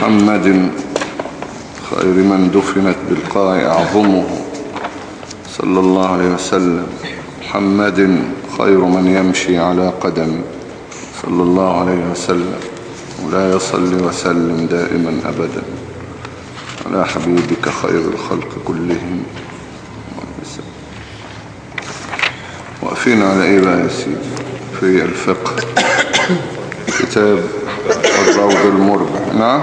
محمد خير من دفنت بالقاع أعظمه صلى الله عليه وسلم. محمد خير من يمشي على قدم صلى الله عليه وسلم. ولا يصلي وسلم دائما أبدا على حبيبك خير الخلق كلهم. واقفين على ايه بقى يا سيدي؟ في الفقه كتاب الروض المربع. نعم.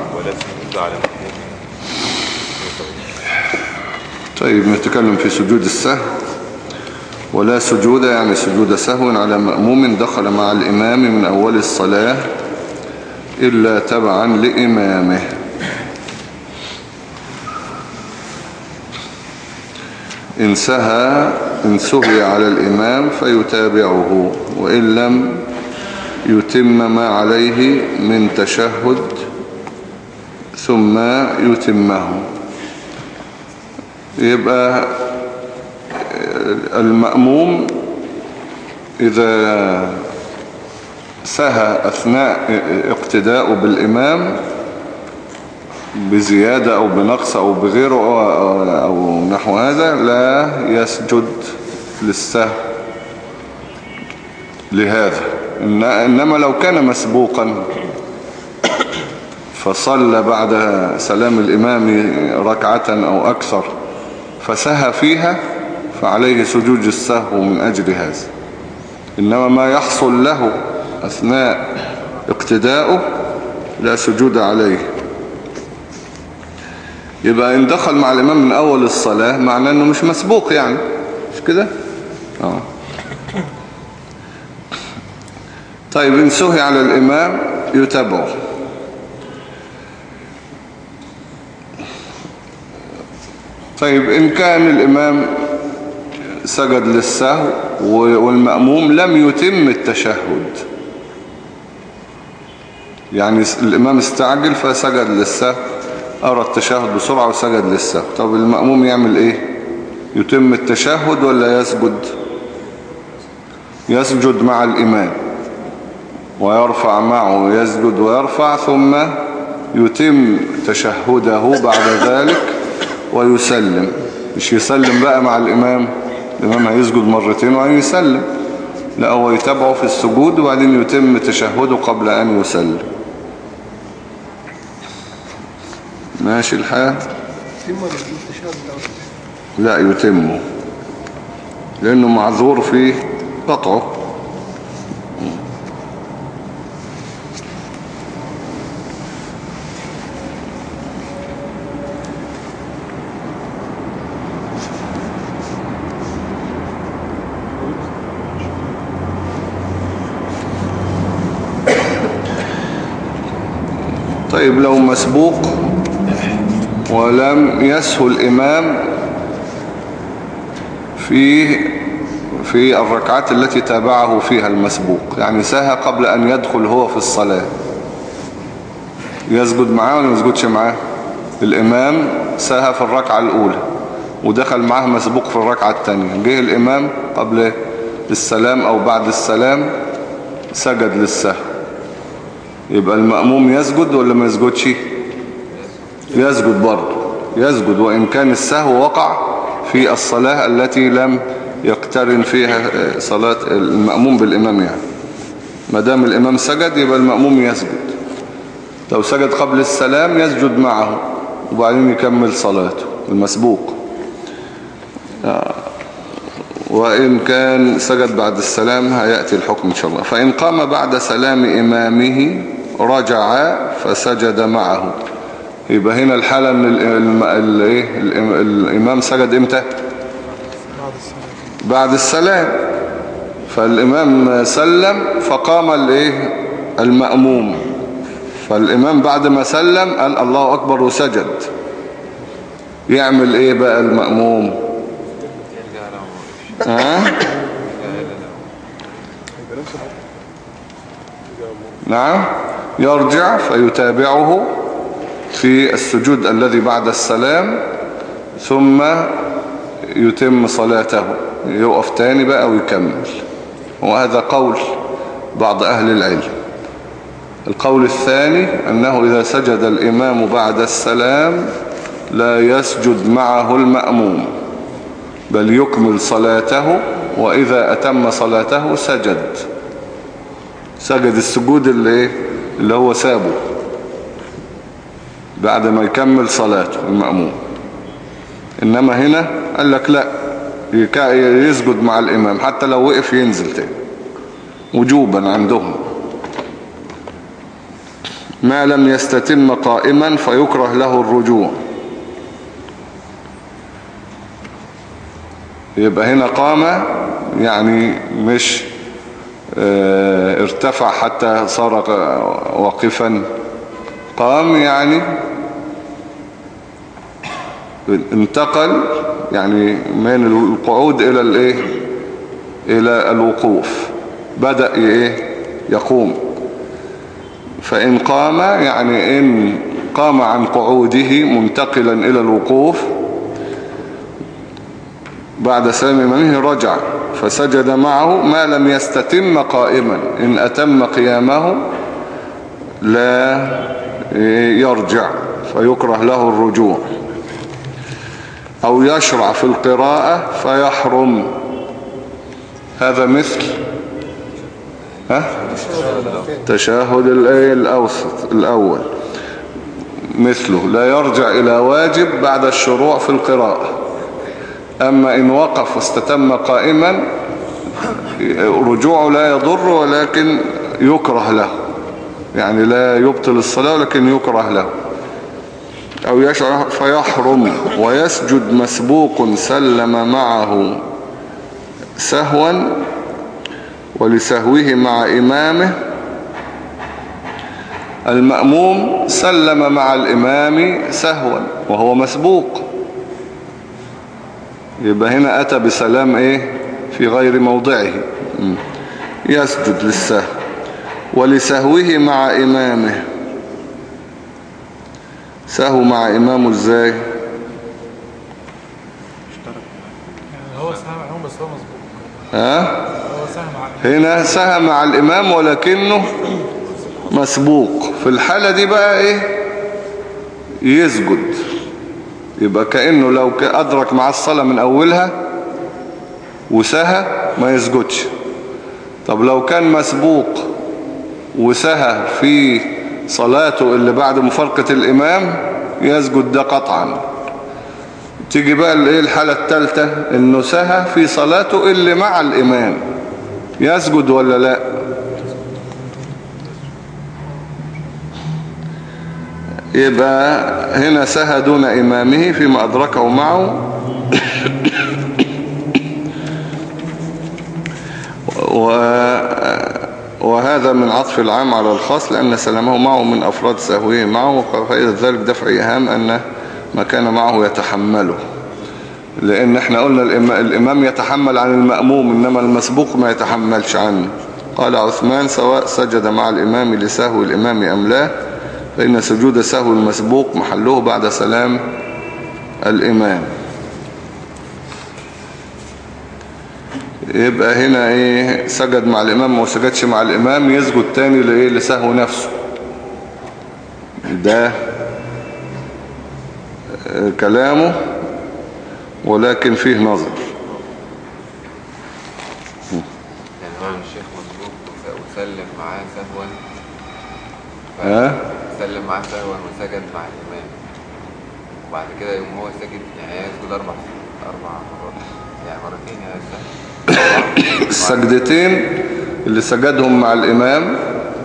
طيب نتكلم في سجود السهو. ولا سجود يعني سجود سهو على مأموم دخل مع الإمام من أول الصلاة إلا تبعا لإمامه. إن سهي على الإمام فيتابعه وإن لم يتم ما عليه من تشهد ثم يتمه. يبقى المأموم إذا سهى أثناء اقتداء بالإمام بزيادة أو بنقص أو بغيره أو نحو هذا لا يسجد للسهو لهذا. إنما لو كان مسبوقا فصلى بعد سلام الإمام ركعة أو أكثر فسهى فيها فعليه سجود السهو من أجل هذا. إنما ما يحصل له أثناء اقتداؤه لا سجود عليه. يبقى إن دخل مع الإمام من أول الصلاة معناه أنه مش مسبوق، يعني مش كده؟ طيب إن سهي على الإمام يتابعه. طيب إن كان الإمام سجد للسهو والمأموم لم يتم التشهد، يعني الإمام استعجل فسجد للسهو، أرى التشهد بسرعة وسجد للسهو. طب المأموم يعمل إيه؟ يتم التشهد ولا يسجد؟ يسجد مع الإمام ويرفع معه، يسجد ويرفع ثم يتم تشهده بعد ذلك ويسلم. مش يسلم بقى مع الإمام هيسجد مرتين وبعدين يسلم، لا هو يتابعه في السجود وبعدين يتم تشهده قبل أن يسلم. ماشي الحال؟ لا يتمه لأنه معذور في قطعه. طيب لو مسبوق ولم يسهو الإمام في الركعات التي تابعه فيها المسبوق، يعني سهى قبل أن يدخل هو في الصلاة، يسجد معاه ولا يسجدش معاه؟ الإمام سهى في الركعة الأولى ودخل معاه مسبوق في الركعة الثانية، جه الإمام قبل السلام أو بعد السلام سجد للسهو، يبقى المأموم يسجد ولا ما يسجدش؟ يسجد برضه، يسجد وإن كان السهو وقع في الصلاة التي لم يقترن فيها صلاة المأموم بالإمام. يعني ما دام الإمام سجد يبقى المأموم يسجد. لو سجد قبل السلام يسجد معه وبعدين يكمل صلاته المسبوق. وإن كان سجد بعد السلام هيأتي الحكم إن شاء الله. فإن قام بعد سلام إمامه رجع فسجد معه. يبقى هنا الحالة ان الإمام سجد امتى؟ بعد السلام. فالإمام سلم فقام المأموم، فالإمام بعد ما سلم قال الله أكبر وسجد. يعمل ايه بقى المأموم؟ نعم يرجع فيتابعه في السجود الذي بعد السلام ثم يتم صلاته، يقف تاني بقى ويكمل. وهذا قول بعض أهل العلم. القول الثاني أنه إذا سجد الإمام بعد السلام لا يسجد معه المأموم، بل يكمل صلاته، وإذا أتم صلاته سجد السجود اللي هو سابه بعد ما يكمل صلاته المأموم. إنما هنا قال لك لا، يسجد مع الإمام حتى لو وقف ينزل تاني وجوبا عندهم، ما لم يستتم قائما فيكره له الرجوع. يبقى هنا قام يعني مش ارتفع حتى صار واقفا، قام يعني انتقل يعني من القعود إلى الوقوف، بدأ يقوم. فإن قام يعني إن قام عن قعوده منتقلا إلى الوقوف بعد سلام إمامه رجع فسجد معه ما لم يستتم قائما. إن أتم قيامه لا يرجع فيكره له الرجوع. أو يشرع في القراءة فيحرم. هذا مثل تشاهد الأوسط الأول، مثله لا يرجع إلى واجب بعد الشروع في القراءة. أما إن وقف واستتم قائما رجوعه لا يضر ولكن يكره له، يعني لا يبطل الصلاة ولكن يكره له. أو يشرع فيحرم. ويسجد مسبوق سلم معه سهوا ولسهوه مع إمامه. المأموم سلم مع الإمام سهوا وهو مسبوق، يبقى هنا أتى بسلام في غير موضعه، يسجد للسهو. ولسهوه مع إمامه. سهو مع إمامه ازاي؟ هو سهم معهم بس هو مسبوق. هنا سهم مع الإمام ولكنه مسبوق. في الحالة دي بقى يسجد. يبقى كأنه لو أدرك مع الصلاة من أولها وسهى ما يسجدش. طب لو كان مسبوق وسهى في صلاته اللي بعد مفارقة الإمام يسجد ده قطعا. تيجي بقى الحالة الثالثة إنه سهى في صلاته اللي مع الإمام، يسجد ولا لا؟ يبقى هنا سهى دون إمامه فيما أدركه معه وهذا من عطف العام على الخاص لأن سلامه معه من أفراد سهوه معه، فإذا ذلك دفع إيهام أن ما كان معه يتحمله. لأن احنا قلنا الإمام يتحمل عن المأموم إنما المسبوق ما يتحملش عنه. قال عثمان سواء سجد مع الإمام لسهو الإمام أم لا، فإن سجود سهو المسبوق محله بعد سلام الإمام. يبقى هنا سجد مع الإمام ما سجدش مع الإمام يسجد تاني لسهو نفسه. ده كلامه ولكن فيه نظر. يعني هو الشيخ مسبوق وسلم معاه سهوا، سلم معاه سهوا وسجد مع الإمام، وبعد كده يوم هو سجد يعني يسجد أربع مرات، يعني مرتين يعني السجدتين اللي سجدهم مع الإمام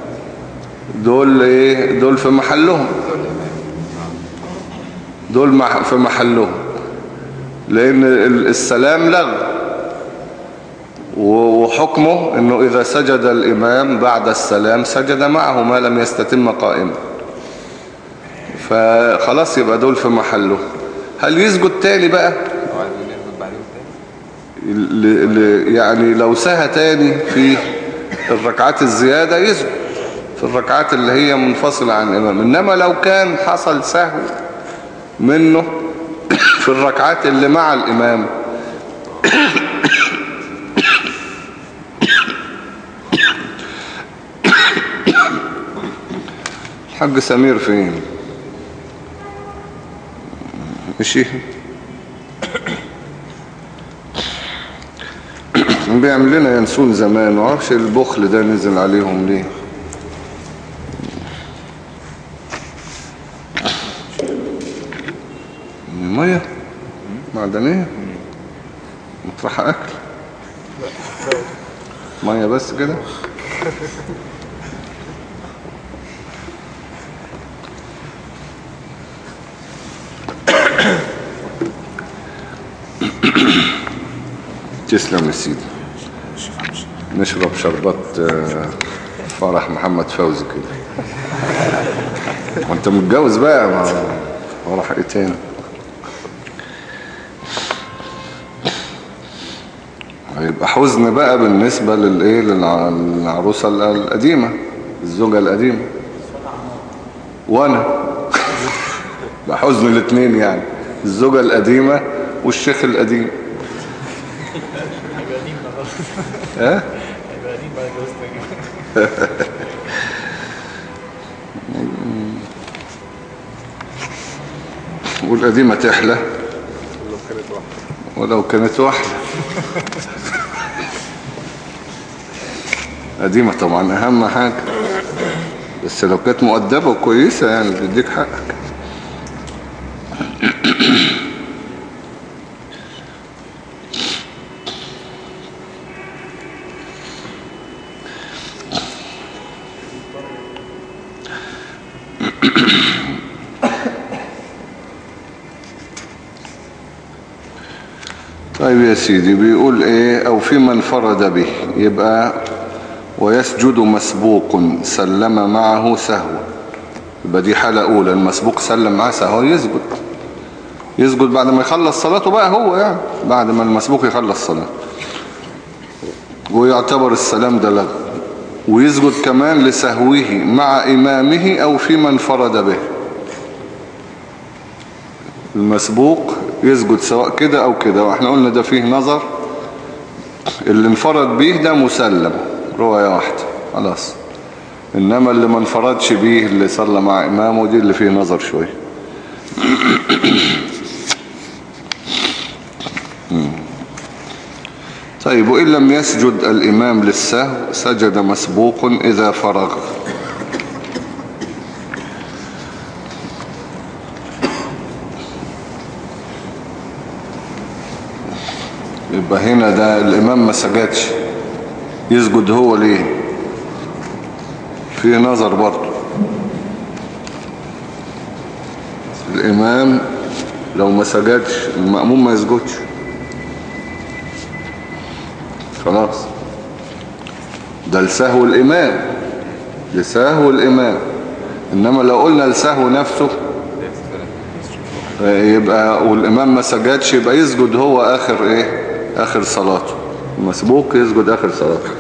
دول في محلهم، دول في محلهم، لأن السلام لغو، وحكمه أنه إذا سجد الإمام بعد السلام سجد معه ما لم يستتم قائما، فخلاص يبقى دول في محله. هل يسجد تاني بقى؟ يعني لو سهى تاني في الركعات الزيادة يسجد في الركعات اللي هي منفصلة عن الإمام. إنما لو كان حصل سهو منه في الركعات اللي مع الإمام الحاج سمير فين؟ مشي؟ بيعمل لنا ينسون زمان، وعرفش البخل ده نزل عليهم ليه. مية معدنية مطرح أكل مية بس كده. تسلم يا سيدي. نشرب شربات فرح محمد فوزي كده. وانت متجوز بقى، ما فرح ايه تاني؟ هيبقى حزن بقى بالنسبة للايه، للعروسة القديمة، الزوجة القديمة، وانا بقى حزن الاثنين يعني، الزوجة القديمة والشيخ القديم. هيبقى قديم بقى خلاص. ها؟ هيبقى قديم بعد جوازتك. والقديمة تحلى ولو كانت واحدة. قديمة طبعا أهم حاجة، بس لو كانت مؤدبة وكويسة يعني بتديك حقك. طيب يا سيدي، بيقول ايه؟ او في من فرد به، يبقى ويسجد مسبوق سلم معه سهو، يبقى دي حالة اولى، المسبوق سلم معه سهو يسجد بعد ما يخلص صلاته بقى، هو يعني بعد ما المسبوق يخلص صلاته، ويعتبر السلام ده له، ويسجد كمان لسهوه مع امامه او في من فرد به. المسبوق يسجد سواء كده او كده، واحنا قلنا ده فيه نظر، اللي انفرد به ده مسلم رواية واحدة خلاص، انما اللي ما انفردش به اللي صلى مع امامه دي اللي فيه نظر شوية. طيب، وإن لم يسجد الإمام للسهو سجد مسبوق إذا فرغ. يبقى هنا ده الإمام ما سجدش، يسجد هو ليه؟ في نظر برضه. الإمام لو ما سجدش المأموم ما يسجدش خلاص، ده لسهو الإمام، لسهو الإمام. إنما لو قلنا لسهو نفسه يبقى والإمام ما سجدش، يبقى يسجد هو آخر إيه؟ آخر صلاته. المسبوق يسجد آخر صلاته.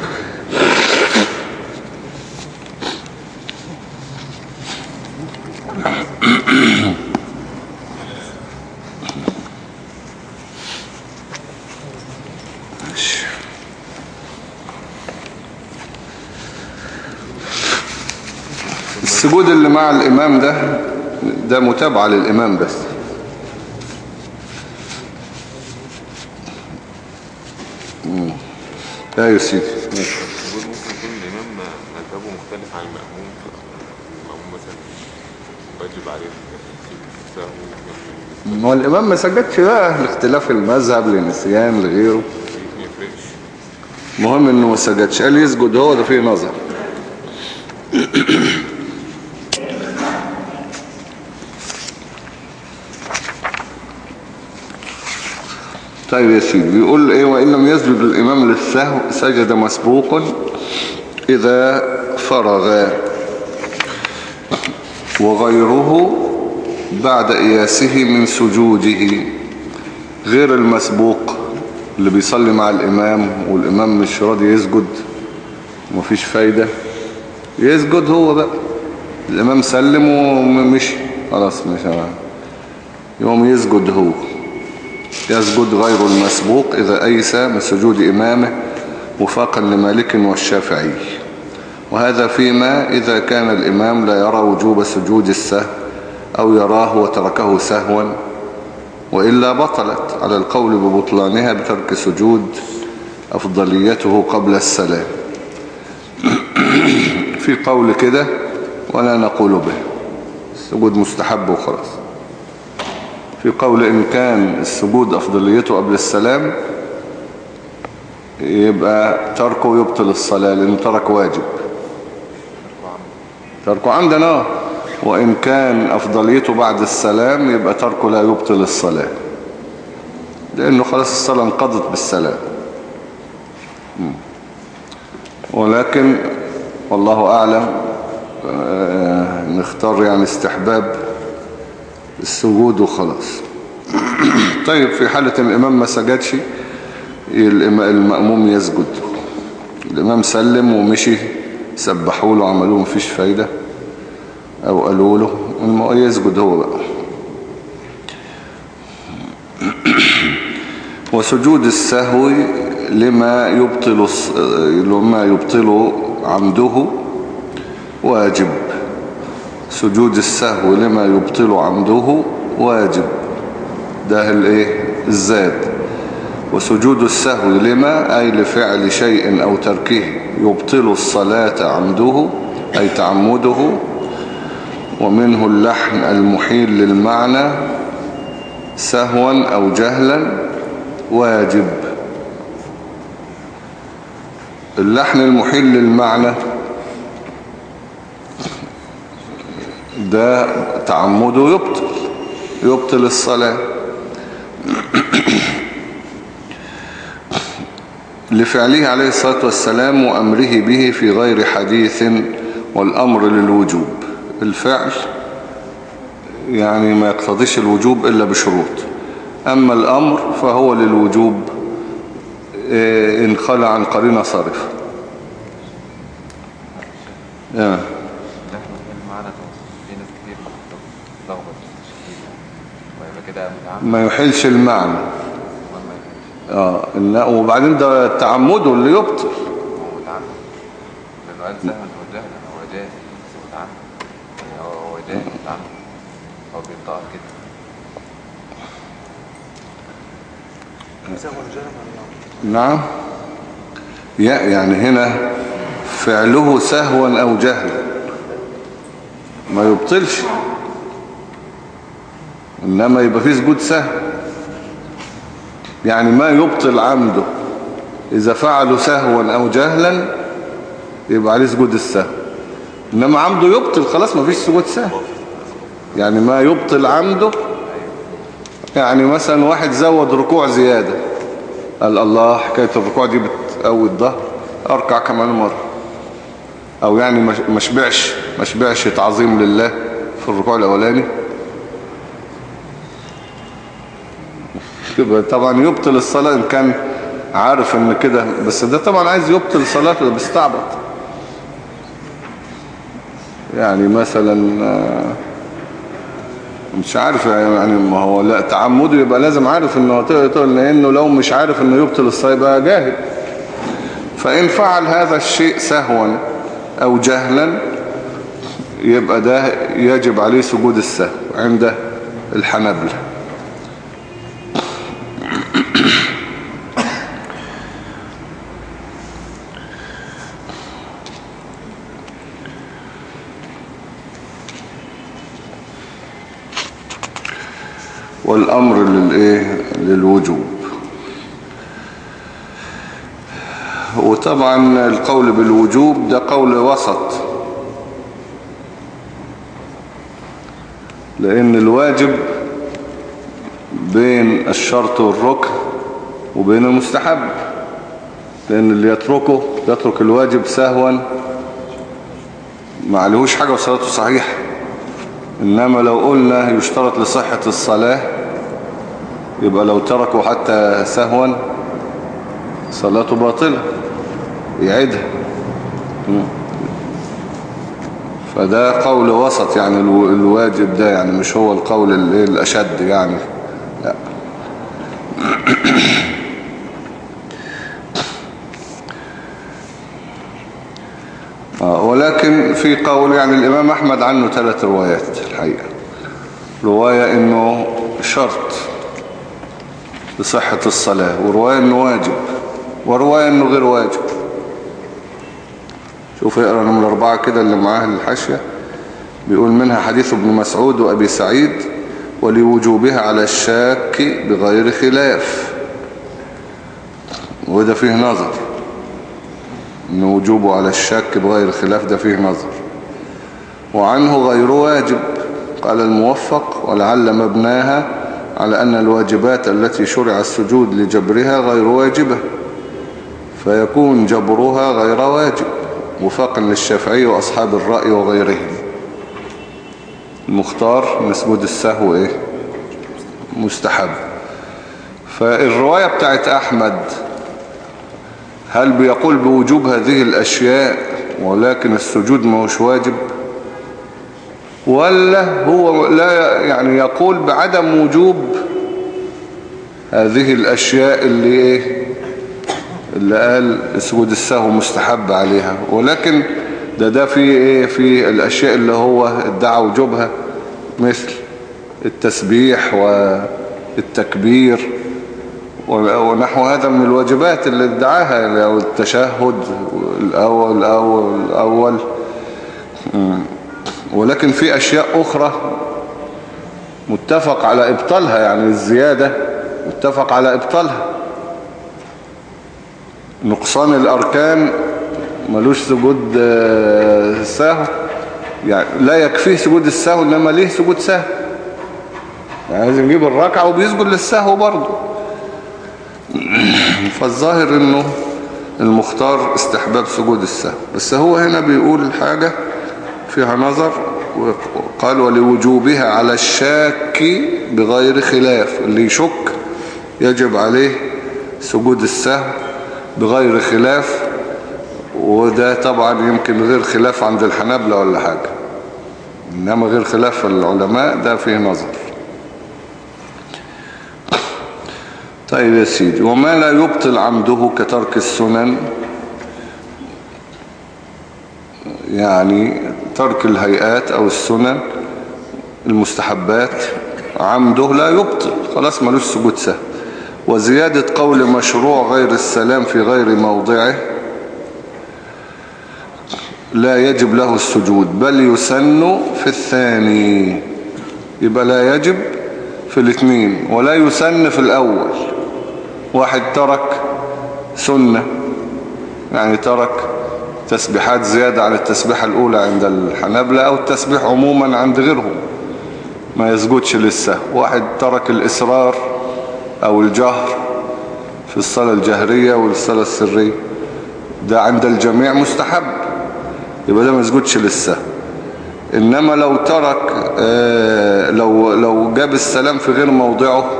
السجود اللي مع الإمام ده متابعة للإمام بس. لا يا سيدي. السجود ممكن يكون الإمام مذهبه مختلف عن المأموم، المأموم مثلا واجب عليه السهو. ما هو الإمام ما سجدش بقى لاختلاف المذهب، لنسيان، لغيره، ما يفرقش. مهم إنه ما سجدش، قال يسجد هو، ده فيه نظر. طيب يا سيدي، بيقول ايه؟ وإن لم يسجد الإمام للسهو سجد مسبوق إذا فرغ، وغيره بعد إياسه من سجوده. غير المسبوق اللي بيصلي مع الإمام والإمام مش راضي يسجد ومفيش فايدة، يسجد هو بقى. الإمام سلم ومشي خلاص، مش يوم يسجد هو. يسجد غير المسبوق إذا أيسى من سجود إمامه وفاقا لمالك والشافعي. وهذا فيما إذا كان الإمام لا يرى وجوب سجود السهو أو يراه وتركه سهوا، وإلا بطلت على القول ببطلانها بترك سجود أفضليته قبل السلام. في قول كده ولا نقول به، السجود مستحب وخلاص. في قول إن كان السجود أفضليته قبل السلام يبقى تركه يبطل الصلاة لأنه ترك واجب، تركه عندنا. وإن كان أفضليته بعد السلام يبقى تركه لا يبطل الصلاة لأنه خلاص الصلاة انقضت بالسلام. ولكن والله أعلم نختار يعني استحباب السجود وخلاص. طيب في حالة الإمام ما سجدش المأموم يسجد. الإمام سلم ومشي سبحوا له عملوه مفيش فايدة أو قالوا له يسجد هو بقى. وسجود السهو لما يبطل عمده واجب. سجود السهو لما يبطل عمده واجب، ده الزاد. وسجود السهو لما أي لفعل شيء أو تركه يبطل الصلاة عمده أي تعمده، ومنه اللحن المحيل للمعنى سهوا أو جهلا واجب. اللحن المحيل للمعنى ده تعمده يبطل الصلاة لفعله عليه الصلاة والسلام وأمره به في غير حديث، والأمر للوجوب. الفعل يعني ما يقتضيش الوجوب إلا بشروط، أما الأمر فهو للوجوب إن خلى عن قرينة صارفة. ما يحلش المعنى. وبعدين ده تعمده اللي يبطل. لأنه قال سهل هو جهل هو جاهل هو جاهل هو بينطق كده. نعم يعني هنا فعله سهوا أو جهلا ما يبطلش، إنما يبقى فيه سجود سهو. يعني ما يبطل عمده إذا فعله سهوا أو جهلا يبقى عليه سجود السهو، إنما عمده يبطل خلاص ما فيش سجود سهو. يعني ما يبطل عمده، يعني مثلا واحد زود ركوع زيادة قال الله حكاية الركوع دي بتقوي الظهر أركع كمان مرة، أو يعني ما شبعش تعظيم لله في الركوع الأولاني، طبعا يبطل الصلاة إن كان عارف إن كده. بس ده طبعا عايز يبطل صلاته ده بيستعبط. يعني مثلا مش عارف يعني ما هو لا تعمده يبقى لازم عارف إنه تقول لأنه لو مش عارف إنه يبطل الصلاة يبقى جاهل. فإن فعل هذا الشيء سهوا أو جهلا يبقى ده يجب عليه سجود السهو عند الحنابلة. والأمر للوجوب. وطبعا القول بالوجوب ده قول وسط، لأن الواجب بين الشرط والركن وبين المستحب، لأن اللي يترك الواجب سهوا ما عليهوش حاجة وصلاته صحيحة. إنما لو قلنا يشترط لصحة الصلاة يبقى لو تركوا حتى سهوا صلاته باطلة يعيدها. فده قول وسط، يعني الواجب ده يعني مش هو القول الأشد يعني لا. ولكن في قول يعني الإمام أحمد عنه 3 روايات الحقيقة. رواية إنه شرط لصحة الصلاة، ورواية إنه واجب، ورواية إنه غير واجب. شوف اقرأ نمرة 4 كده اللي معاه الحاشية. بيقول منها حديث ابن مسعود وأبي سعيد ولوجوبها على الشاك بغير خلاف، وده فيه نظر، إن وجوبه على الشاك بغير خلاف ده فيه نظر. وعنه غير واجب، قال الموفق ولعل مبناها على أن الواجبات التي شرع السجود لجبرها غير واجبة، فيكون جبرها غير واجب، وفاقا للشافعي وأصحاب الرأي وغيرهم. المختار من سجود السهو إيه؟ مستحب. فالرواية بتاعت أحمد هل بيقول بوجوب هذه الأشياء ولكن السجود ما هوش واجب، ولا هو لا يعني يقول بعدم وجوب هذه الأشياء اللي إيه اللي قال سجود السهو مستحب عليها، ولكن ده في إيه في الأشياء اللي هو ادعى وجوبها مثل التسبيح والتكبير ونحو هذا من الواجبات اللي ادعاها، يعني التشهد الأول. ولكن في أشياء أخرى متفق على إبطالها، يعني الزيادة متفق على إبطالها. نقصان الأركان ملوش سجود سهو، يعني لا يكفيه سجود السهو إنما ليه سجود سهو، يعني لازم يجيب الركعة وبيسجد للسهو برضه. فالظاهر إنه المختار استحباب سجود السهو، بس هو هنا بيقول حاجة فيها نظر، وقال ولوجوبها على الشاك بغير خلاف، اللي يشك يجب عليه سجود السهو بغير خلاف، وده طبعا يمكن غير خلاف عند الحنابلة ولا حاجة، إنما غير خلاف العلماء ده فيه نظر. طيب يا سيدي، وما لا يبطل عمده كترك السنن، يعني ترك الهيئات أو السنن المستحبات عمده لا يبطل، خلاص ملوش سجود سهو. وزيادة قول مشروع غير السلام في غير موضعه لا يجب له السجود، بل يسن في الثاني. يبقى لا يجب في الاثنين ولا يسن في الأول. واحد ترك سنة، يعني ترك تسبيحات زيادة عن التسبيحة الأولى عند الحنابلة أو التسبيح عموما عند غيرهم، ما يسجدش للسهو. واحد ترك الإصرار أو الجهر في الصلاة الجهرية والصلاة السرية، ده عند الجميع مستحب، يبقى ده ما يسجدش للسهو. إنما لو ترك لو جاب السلام في غير موضعه،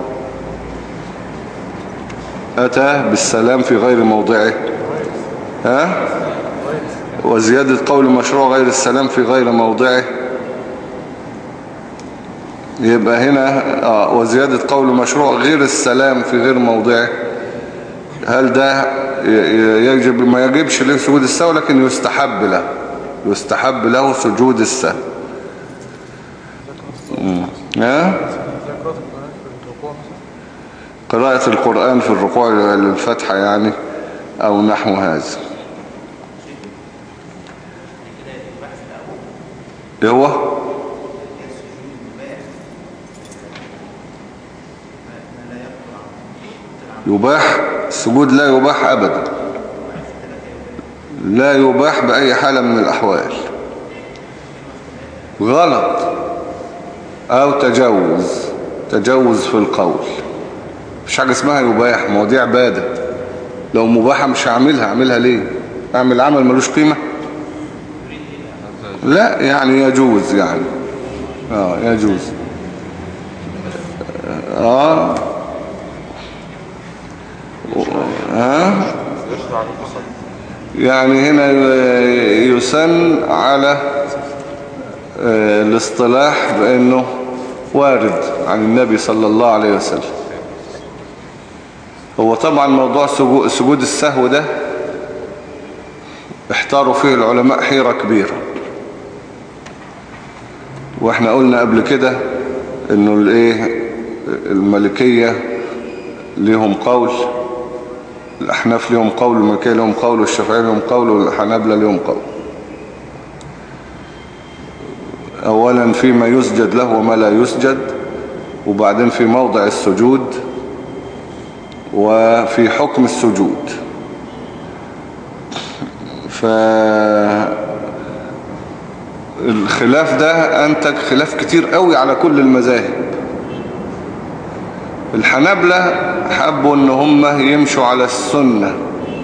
أتى بالسلام في غير موضعه، وزيادة قول مشروع غير السلام في غير موضعه، يبقى هنا وزيادة قول مشروع غير السلام في غير موضعه، هل ده يجب؟ ما يجبش له سجود السهو، لكن يستحب له سجود السهو. قراءة القرآن في الركوع للفتحة يعني أو نحو هذا. هو يباح السجود؟ لا يباح أبدا، لا يباح بأي حالة من الأحوال. غلط أو تجوز في القول، مش حاجة اسمها يباح، ما هو دي عبادة. لو مباحة مش هعملها ليه؟ أعمل عمل ملوش قيمة؟ لا يعني يجوز، يعني يجوز. يعني هنا يسن على الاصطلاح بأنه وارد عن النبي صلى الله عليه وسلم. هو طبعا موضوع سجود السهو ده احتاروا فيه العلماء حيرة كبيرة. واحنا قلنا قبل كده انه المالكية ليهم قول، الأحناف ليهم قول، المالكية ليهم قول، والشافعية ليهم قول، والحنابلة ليهم قول. أولا فيما يسجد له وما لا يسجد، وبعدين في موضع السجود، وفي حكم السجود. فالخلاف ده أنتج خلاف كتير قوي على كل المذاهب. الحنابلة حبوا ان هم يمشوا على السنة،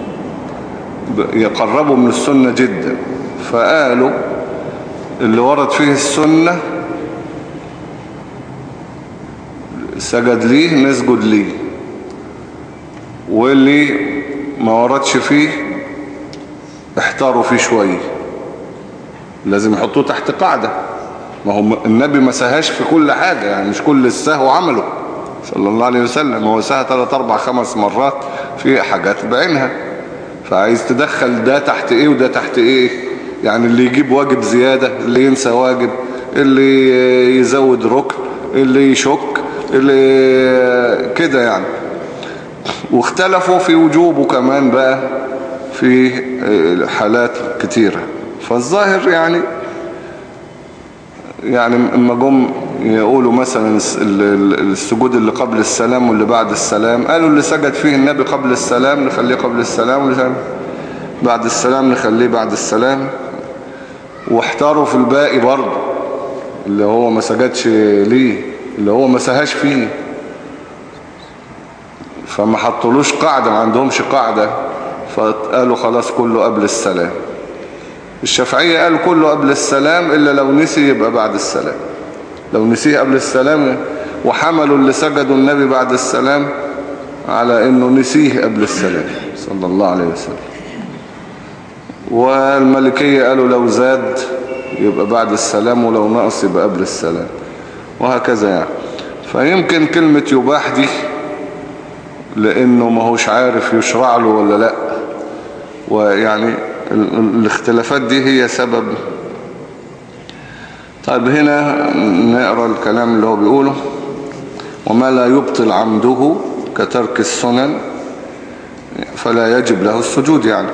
يقربوا من السنة جدا، فقالوا اللي ورد فيه السنة سجد ليه نسجد ليه، واللي ما وردش فيه احتاروا فيه شوية، لازم يحطوه تحت قاعدة. ما هو النبي ما سهاش في كل حاجة، يعني مش كل السهو عمله صلى الله عليه وسلم، هو سهى 3 4 5 مرات في حاجات بعينها، فعايز تدخل ده تحت ايه وده تحت ايه. يعني اللي يجيب واجب زيادة، اللي ينسى واجب، اللي يزود ركن، اللي يشك، اللي كده يعني. واختلفوا في وجوبه كمان بقى في حالات كتيرة. فالظاهر يعني اما جم يقولوا مثلا السجود اللي قبل السلام واللي بعد السلام، قالوا اللي سجد فيه النبي قبل السلام نخليه قبل السلام، واللي بعد السلام نخليه بعد السلام. واحتاروا في الباقي برضه، اللي هو ما سجدش ليه، اللي هو ما سهاش فيه، فما حطولوش قاعدة، ما عندهمش قاعدة، فقالوا خلاص كله قبل السلام. الشافعية قالوا كله قبل السلام إلا لو نسي يبقى بعد السلام، لو نسيه قبل السلام، وحملوا اللي سجدوا النبي بعد السلام على انه نسيه قبل السلام صلى الله عليه وسلم. والمالكية قالوا لو زاد يبقى بعد السلام، ولو نقص يبقى قبل السلام، وهكذا يعني. فيمكن كلمة يباح دي لانه ما هوش عارف يشرع له ولا لا، ويعني الاختلافات دي هي سبب. طيب هنا نقرأ الكلام اللي هو بيقوله: وما لا يبطل عمده كترك السنن فلا يجب له السجود يعني.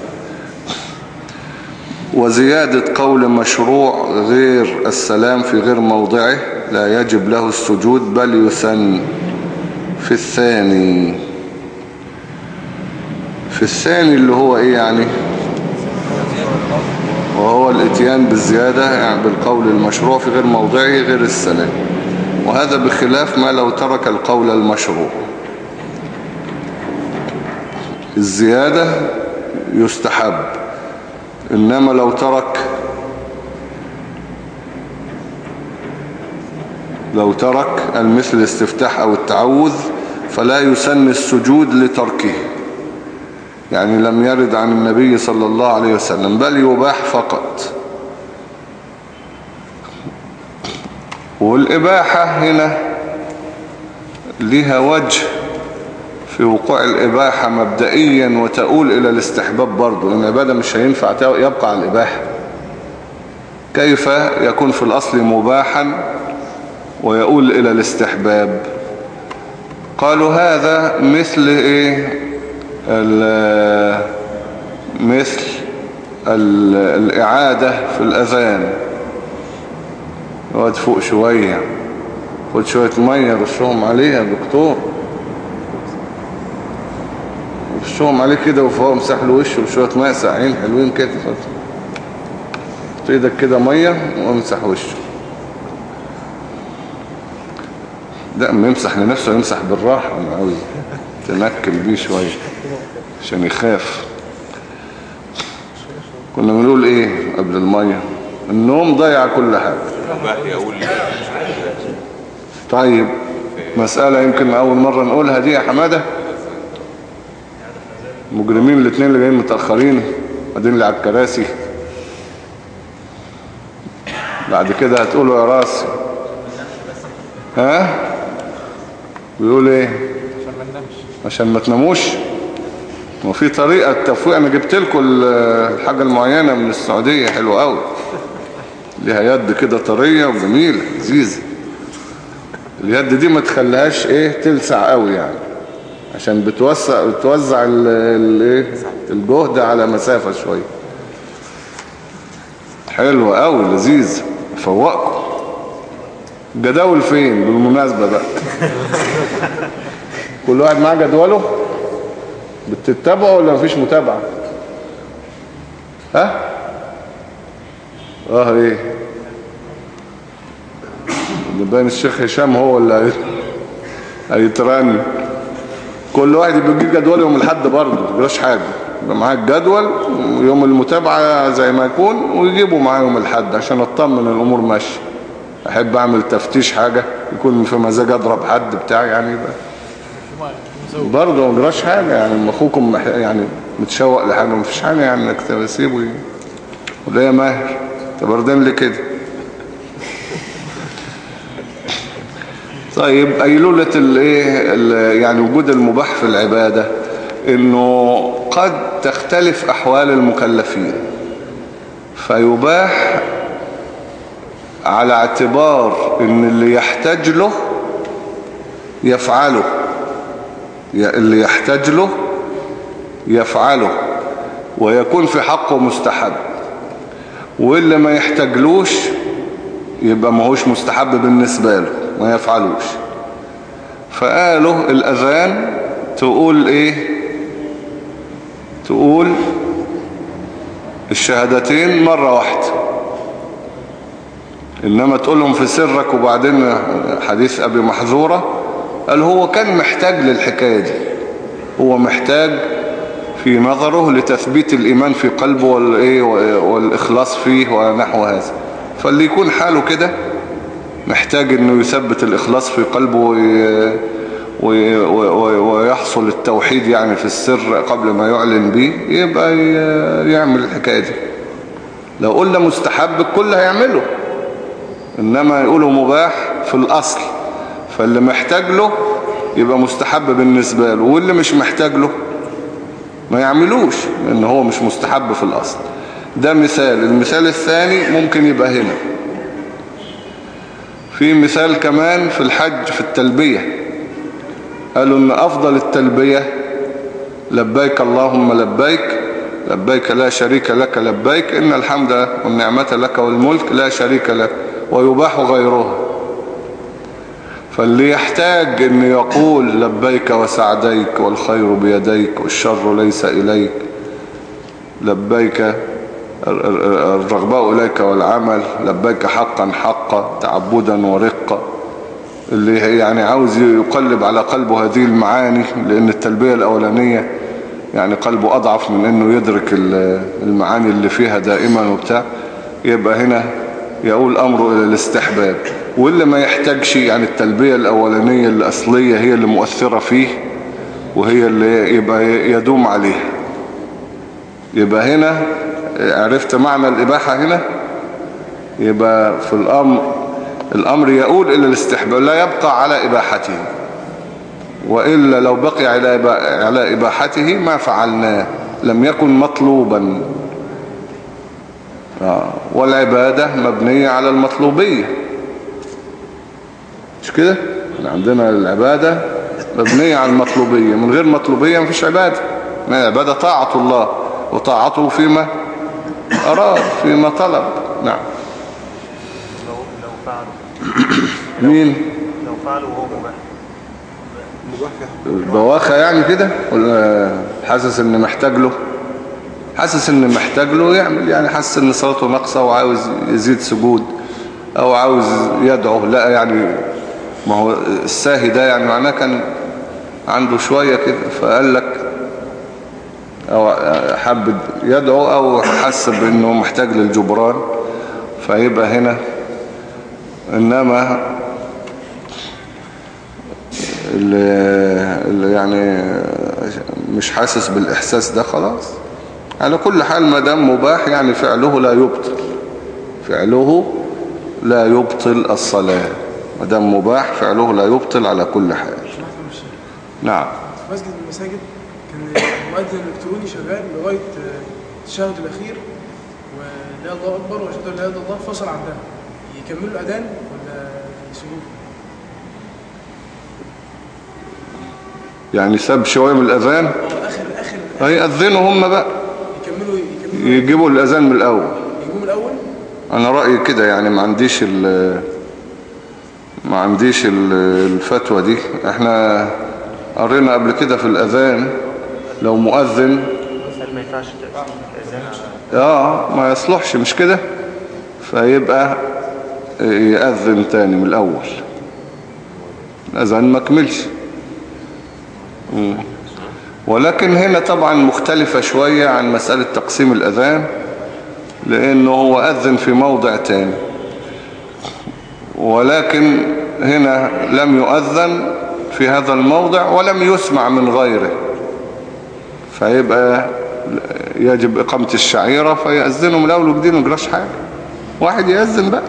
وزيادة قول مشروع غير السلام في غير موضعه لا يجب له السجود، بل يسن في الثاني. في الثاني اللي هو ايه يعني؟ وهو الاتيان بالزيادة يعني بالقول المشروع في غير موضعه غير السلام، وهذا بخلاف ما لو ترك القول المشروع. الزيادة يستحب، إنما لو ترك المثل الاستفتاح أو التعوذ فلا يسن السجود لتركه، يعني لم يرد عن النبي صلى الله عليه وسلم، بل يباح فقط. والإباحة هنا لها وجه في وقوع الإباحة مبدئيا، وتؤول إلى الاستحباب برضو، لأن العبادة مش هينفع يبقى على الإباحة. كيف يكون في الأصل مباحا ويؤول إلى الاستحباب؟ قالوا هذا مثل إيه؟ مثل الإعادة في الأذان. اقعد فوق شوية، خد شوية مية رشهم عليها دكتور، رشهم عليه كده وفوق مسح له وشه بشوية مية ساقعين حلوين كده، في ايدك كده مية وامسح وشه. ده اما يمسح لنفسه يمسح بالراحة، انا عاوز تنكل بيه شوية عشان يخاف. كنا بنقول ايه قبل المية؟ النوم ضيع كل حاجة. طيب مسألة يمكن أول مرة نقولها دي يا حمادة. مجرمين الاثنين اللي جايين متأخرين قاعدين اللي على الكراسي، بعد كده هتقولوا يا راسي. ها بيقول ايه؟ عشان ما تناموش. وفي طريقة تفويق. أنا جبت لكم الحاجة المعينة من السعودية حلوة قوي، ليها يد كده طرية وجميلة لذيذة. اليد دي ما تخليهاش ايه تلسع قوي يعني، عشان بتوزع الجهد على مسافة شوية. حلوة قوي لذيذة، فوقكم. الجداول فين بالمناسبة بقى؟ كل واحد معاه جدوله؟ بتتابعه ولا مفيش متابعة؟ ها؟ ايه باين الشيخ هشام هو اللي هيترن. كل واحد بيجيب جدول يوم الحد برضه مبيبقاش حاجة، يبقى معاه الجدول يوم المتابعة زي ما يكون، ويجيبوا معاه يوم الحد عشان اطمن الامور ماشيه. احب اعمل تفتيش حاجة يكون في مزاج اضرب حد بتاعي يعني، يبقى برضه ما جراش حاجة يعني. اخوكم يعني متشوق لحاجة مفيش حاجة يعني انك تسيبه ولا يا ماهر تبردين لي كده. طيب أيلولة يعني وجود المباح في العبادة انه قد تختلف احوال المكلفين، فيباح على اعتبار ان اللي يحتاج له يفعله، اللي يحتاج له يفعله ويكون في حقه مستحب، واللي ما يحتاجلوش يبقى ما هوش مستحب بالنسبة له ما يفعلوش. فقالوا الأذان تقول ايه؟ تقول الشهادتين مرة واحدة، إنما تقولهم في سرك. وبعدين حديث أبي محذورة قال هو كان محتاج للحكاية دي، هو محتاج في نظره لتثبيت الإيمان في قلبه والإخلاص فيه ونحو هذا. فاللي يكون حاله كده محتاج إنه يثبت الإخلاص في قلبه ويحصل التوحيد يعني في السر قبل ما يعلن به، يبقى يعمل الحكاية دي. لو قلنا مستحب الكل هيعمله، إنما يقولوا مباح في الأصل، فاللي محتاج له يبقى مستحب بالنسبة له، واللي مش محتاج له ما يعملوش لأن هو مش مستحب في الأصل. ده مثال. المثال الثاني ممكن يبقى هنا. في مثال كمان في الحج في التلبية، قالوا ان افضل التلبية لبيك اللهم لبيك لبيك لا شريك لك لبيك ان الحمد والنعمة لك والملك لا شريك لك، ويباح غيرها. فاللي يحتاج ان يقول لبيك وسعديك والخير بيديك والشر ليس اليك، لبيك الرغباء اليك والعمل، لبيك حقا حقا تعبدا ورقا، اللي يعني عاوز يقلب على قلبه هذه المعاني، لأن التلبية الأولانية يعني قلبه أضعف من أنه يدرك المعاني اللي فيها دائما وبتاع، يبقى هنا يقول أمره إلى الاستحباب. واللي ما يحتاجش يعني التلبية الأولانية الأصلية هي اللي مؤثرة فيه وهي اللي يبقى يدوم عليها. يبقى هنا عرفت معنى الإباحة هنا. يبقى في الأمر يقول إلى الاستحباب لا يبقى على إباحته، وإلا لو بقي على إباحته ما فعلناه، لم يكن مطلوبا. والعبادة مبنية على المطلوبية، مش كده؟ عندنا العبادة مبنية على المطلوبية، من غير مطلوبية مفيش عبادة. ما العبادة طاعة الله وطاعته فيما أراد فيما طلب. نعم. لو فعلوا مين؟ لو فعلوا وهو مباح البواخة يعني كده، ولا حاسس ان محتاج له؟ حاسس ان محتاج له يعمل، يعني حاسس ان صلاته ناقصة وعاوز يزيد سجود او عاوز يدعو. لا يعني ما هو الساهي ده يعني معناه كان عنده شوية كده فقال لك، او حب يدعو او حس بانه محتاج للجبران، فيبقى هنا. انما اللي يعني مش حاسس بالاحساس ده خلاص. على كل حال ما دام مباح يعني فعله لا يبطل، فعله لا يبطل الصلاة. ما دام مباح فعله لا يبطل على كل حال. نعم. مسجد من المساجد ان المؤذن الالكتروني شغال لغايه التشهد الاخير ولا الله اكبر واشهد ان لا اله الا الله فصل عندها، يكملوا الاذان ولا يسيبوه؟ يعني ساب شويه من الاذان، اخر هيأذنوا هم بقى، يكملوا يجيبوا الاذان من الاول. يجيبوا من الاول. انا رايي كده يعني، ما عنديش الفتوى دي. احنا قرينا قبل كده في الاذان لو مؤذن ما ينفعش الاذان ما يصلحش، مش كده؟ فيبقى يأذن تاني من الاول، الاذان ما كملش. ولكن هنا طبعا مختلفة شوية عن مسألة تقسيم الأذان، لأنه هو أذن في موضع تاني، ولكن هنا لم يؤذن في هذا الموضع ولم يسمع من غيره، فيبقى يجب إقامة الشعيرة فيأذنوا من الأول وجديد، ما يجراش حاجة، واحد يأذن بقى.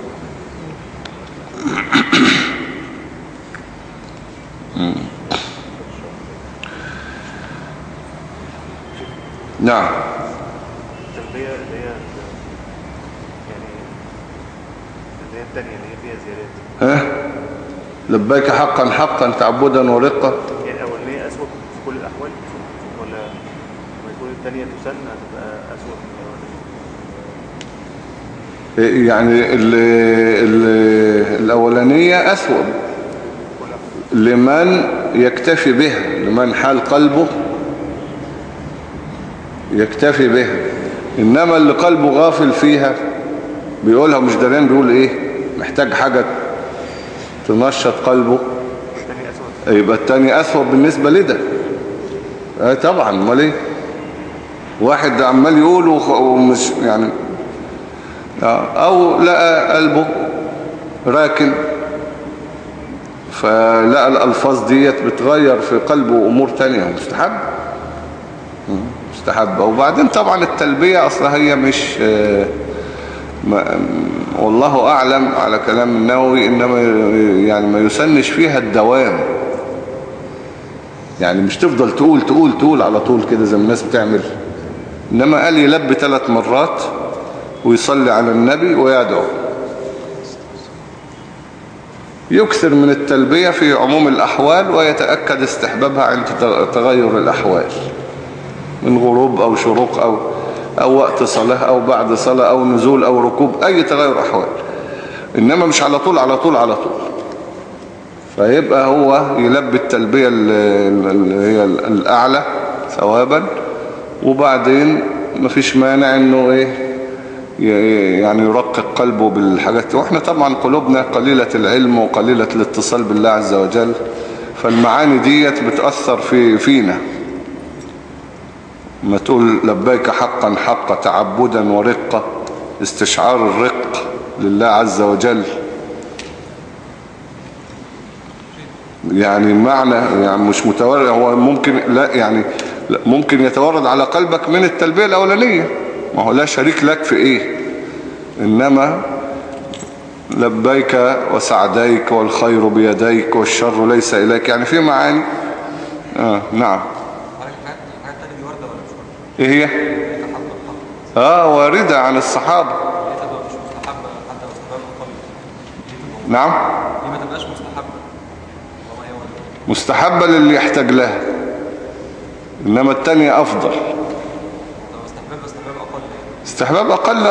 نعم. التلبية اللي هي يعني اللي هي الثانية اللي هي فيها زيادات. لبيك حقا حقا تعبدا ورقا. يعني الأولانية أسوأ في كل الأحوال، ولا لما يكون الثانية تسن هتبقى أسوأ من الأولانية؟ يعني الأولانية أسوأ لمن يكتفي بها، لمن حال قلبه يكتفي بها. إنما اللي قلبه غافل فيها بيقولها مش دارين، بيقول إيه؟ محتاج حاجة تنشط قلبه، يبقى التاني أسوأ بالنسبة لده. طبعا، امال ايه؟ واحد عمال يقول ومش يعني، أو لقى قلبه راكن فلقى الألفاظ ديت بتغير في قلبه أمور تانية مستحبة. وبعدين طبعا التلبية أصلا هي مش والله أعلم على كلام النووي، إنما يعني ما يسنش فيها الدوام، يعني مش تفضل تقول على طول كده زي ما الناس بتعمل. إنما قال يلبي 3 مرات ويصلي على النبي ويدعو. يكثر من التلبية في عموم الأحوال، ويتأكد استحبابها عند تغير الأحوال من غروب أو شروق أو وقت صلاة أو بعد صلاة أو نزول أو ركوب، أي تغير أحوال. إنما مش على طول. فيبقى هو يلبي التلبية اللي هي الأعلى ثوابا، وبعدين مفيش مانع إنه إيه يعني يرقق قلبه بالحاجات. وإحنا طبعا قلوبنا قليلة العلم وقليلة الاتصال بالله عز وجل، فالمعاني ديت بتأثر فينا. ما تقول لبيك حقا حقا تعبدا ورقة، استشعار الرق لله عز وجل، يعني معنى يعني مش متورد. هو ممكن لا يعني ممكن يتورد على قلبك من التلبية الأولانية، ما هو لا شريك لك في ايه. انما لبيك وسعديك والخير بيديك والشر ليس إليك، يعني في معاني. نعم. ايه هي؟ واردة عن الصحابة. نعم. ما تبقاش مستحبة للي يحتاج لها، انما التانية افضل. استحباب اقل.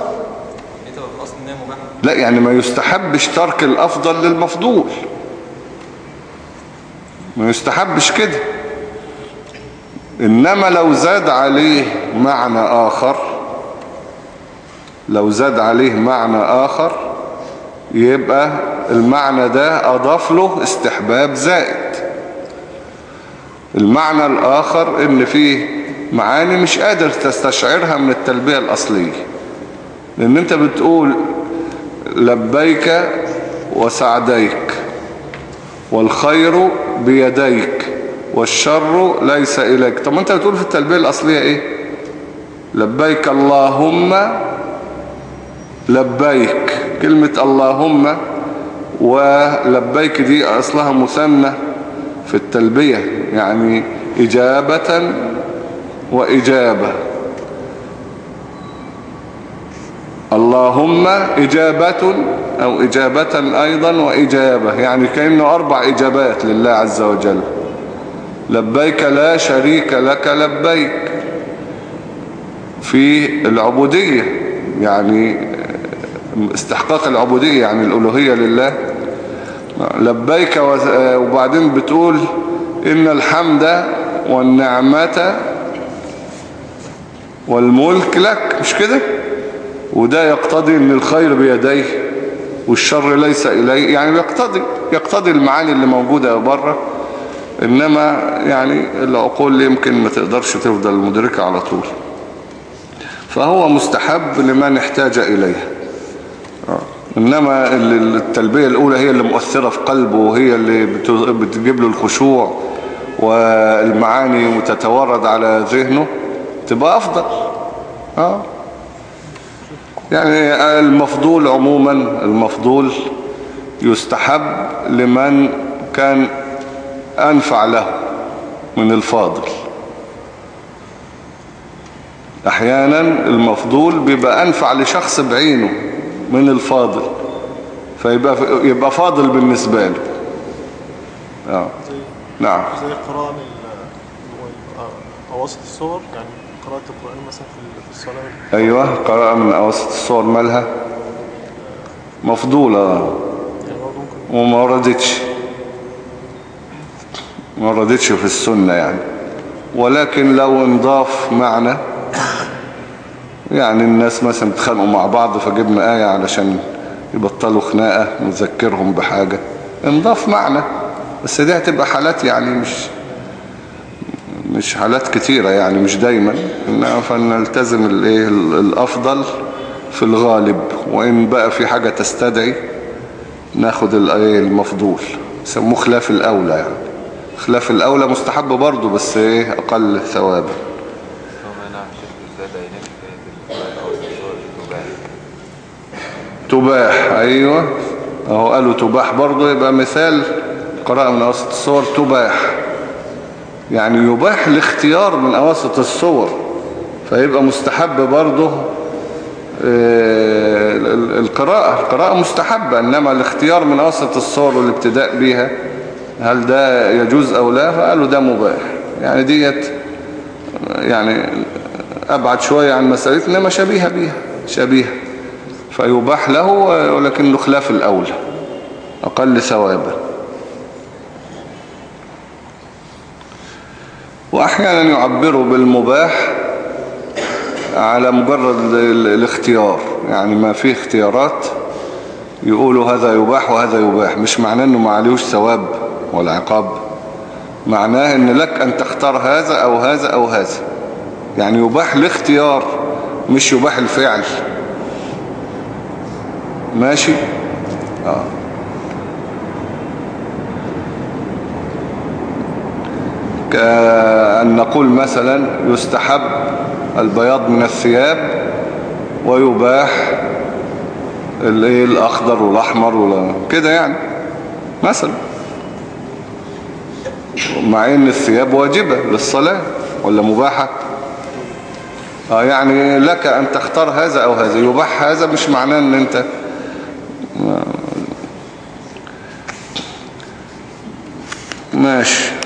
لا يعني ما يستحبش ترك الافضل للمفضول، ما يستحبش كده. انما لو زاد عليه معنى اخر يبقى المعنى ده اضاف له استحباب زائد. المعنى الاخر ان فيه معاني مش قادر تستشعرها من التلبية الاصلية، لان انت بتقول لبيك وسعديك والخير بيديك والشر ليس إليك. طب انت بتقول في التلبية الأصلية ايه؟ لبيك اللهم لبيك. كلمة اللهم ولبيك دي أصلها مثنى في التلبية، يعني إجابة وإجابة. اللهم إجابة أو إجابة أيضا وإجابة، يعني كأنه 4 إجابات لله عز وجل. لبيك لا شريك لك لبيك في العبودية، يعني استحقاق العبودية، يعني الألوهية لله. لبيك وبعدين بتقول إن الحمد والنعمة والملك لك، مش كده؟ وده يقتضي ان الخير بيديه والشر ليس إليه، يعني يقتضي المعاني اللي موجودة بره، إنما يعني العقول يمكن ما تقدرش تفضل مدركة على طول. فهو مستحب لمن احتاج إليه. إنما التلبية الأولى هي اللي مؤثرة في قلبه، وهي اللي بتجيب له الخشوع والمعاني وتتورد على ذهنه، تبقى أفضل. يعني المفضول عموما، المفضول يستحب لمن كان أنفع له من الفاضل. أحيانا المفضول بيبقى أنفع لشخص بعينه من الفاضل، فيبقى فاضل بالنسبة له. نعم. زي قراءة أواسط الصور، يعني قراءة القرآن مثلا في الصلاة. أيوة، قراءة من أواسط الصور مالها مفضولة، وما وردتش في السنة يعني. ولكن لو انضاف معنى، يعني الناس مثلا بتخانقوا مع بعض فجبنا آية علشان يبطلوا خناقة نذكرهم بحاجة، انضاف معنى. بس دي هتبقى حالات، يعني مش حالات كتيرة، يعني مش دايما. فنلتزم الأفضل في الغالب، وإن بقى في حاجة تستدعي ناخد المفضول، يسموه خلاف الأولى. يعني خلاف الأولى مستحب برضو، بس أقل ثوابا. تباح، أيوة، أهو قالوا تباح برضو، يبقى مثال قراءة من أواسط الصور تباح، يعني يباح الاختيار من أواسط الصور، فيبقى مستحب برضو. القراءة مستحبة، إنما الاختيار من أواسط الصور والابتداء بيها هل ده يجوز أو لا؟ فقالوا ده مباح. يعني ديت يعني أبعد شوية عن مسألتنا، إنما شبيهة بيها، شبيهة، فيباح له، ولكنه خلاف الأولى، أقل ثوابا. وأحيانا يعبروا بالمباح على مجرد الاختيار، يعني ما فيه اختيارات يقولوا هذا يباح وهذا يباح، مش معناه انه ما عليهوش ثواب ولا عقاب، معناه ان لك ان تختار هذا او هذا او هذا، يعني يباح الاختيار مش يباح الفعل. ماشي. كأن نقول مثلا يستحب البياض من الثياب ويباح الأخضر والأحمر كده، يعني مثلا، مع ان الثياب واجبة للصلاة ولا مباحة. يعني لك ان تختار هذا او هذا، يباح هذا مش معناه ان انت ماشي.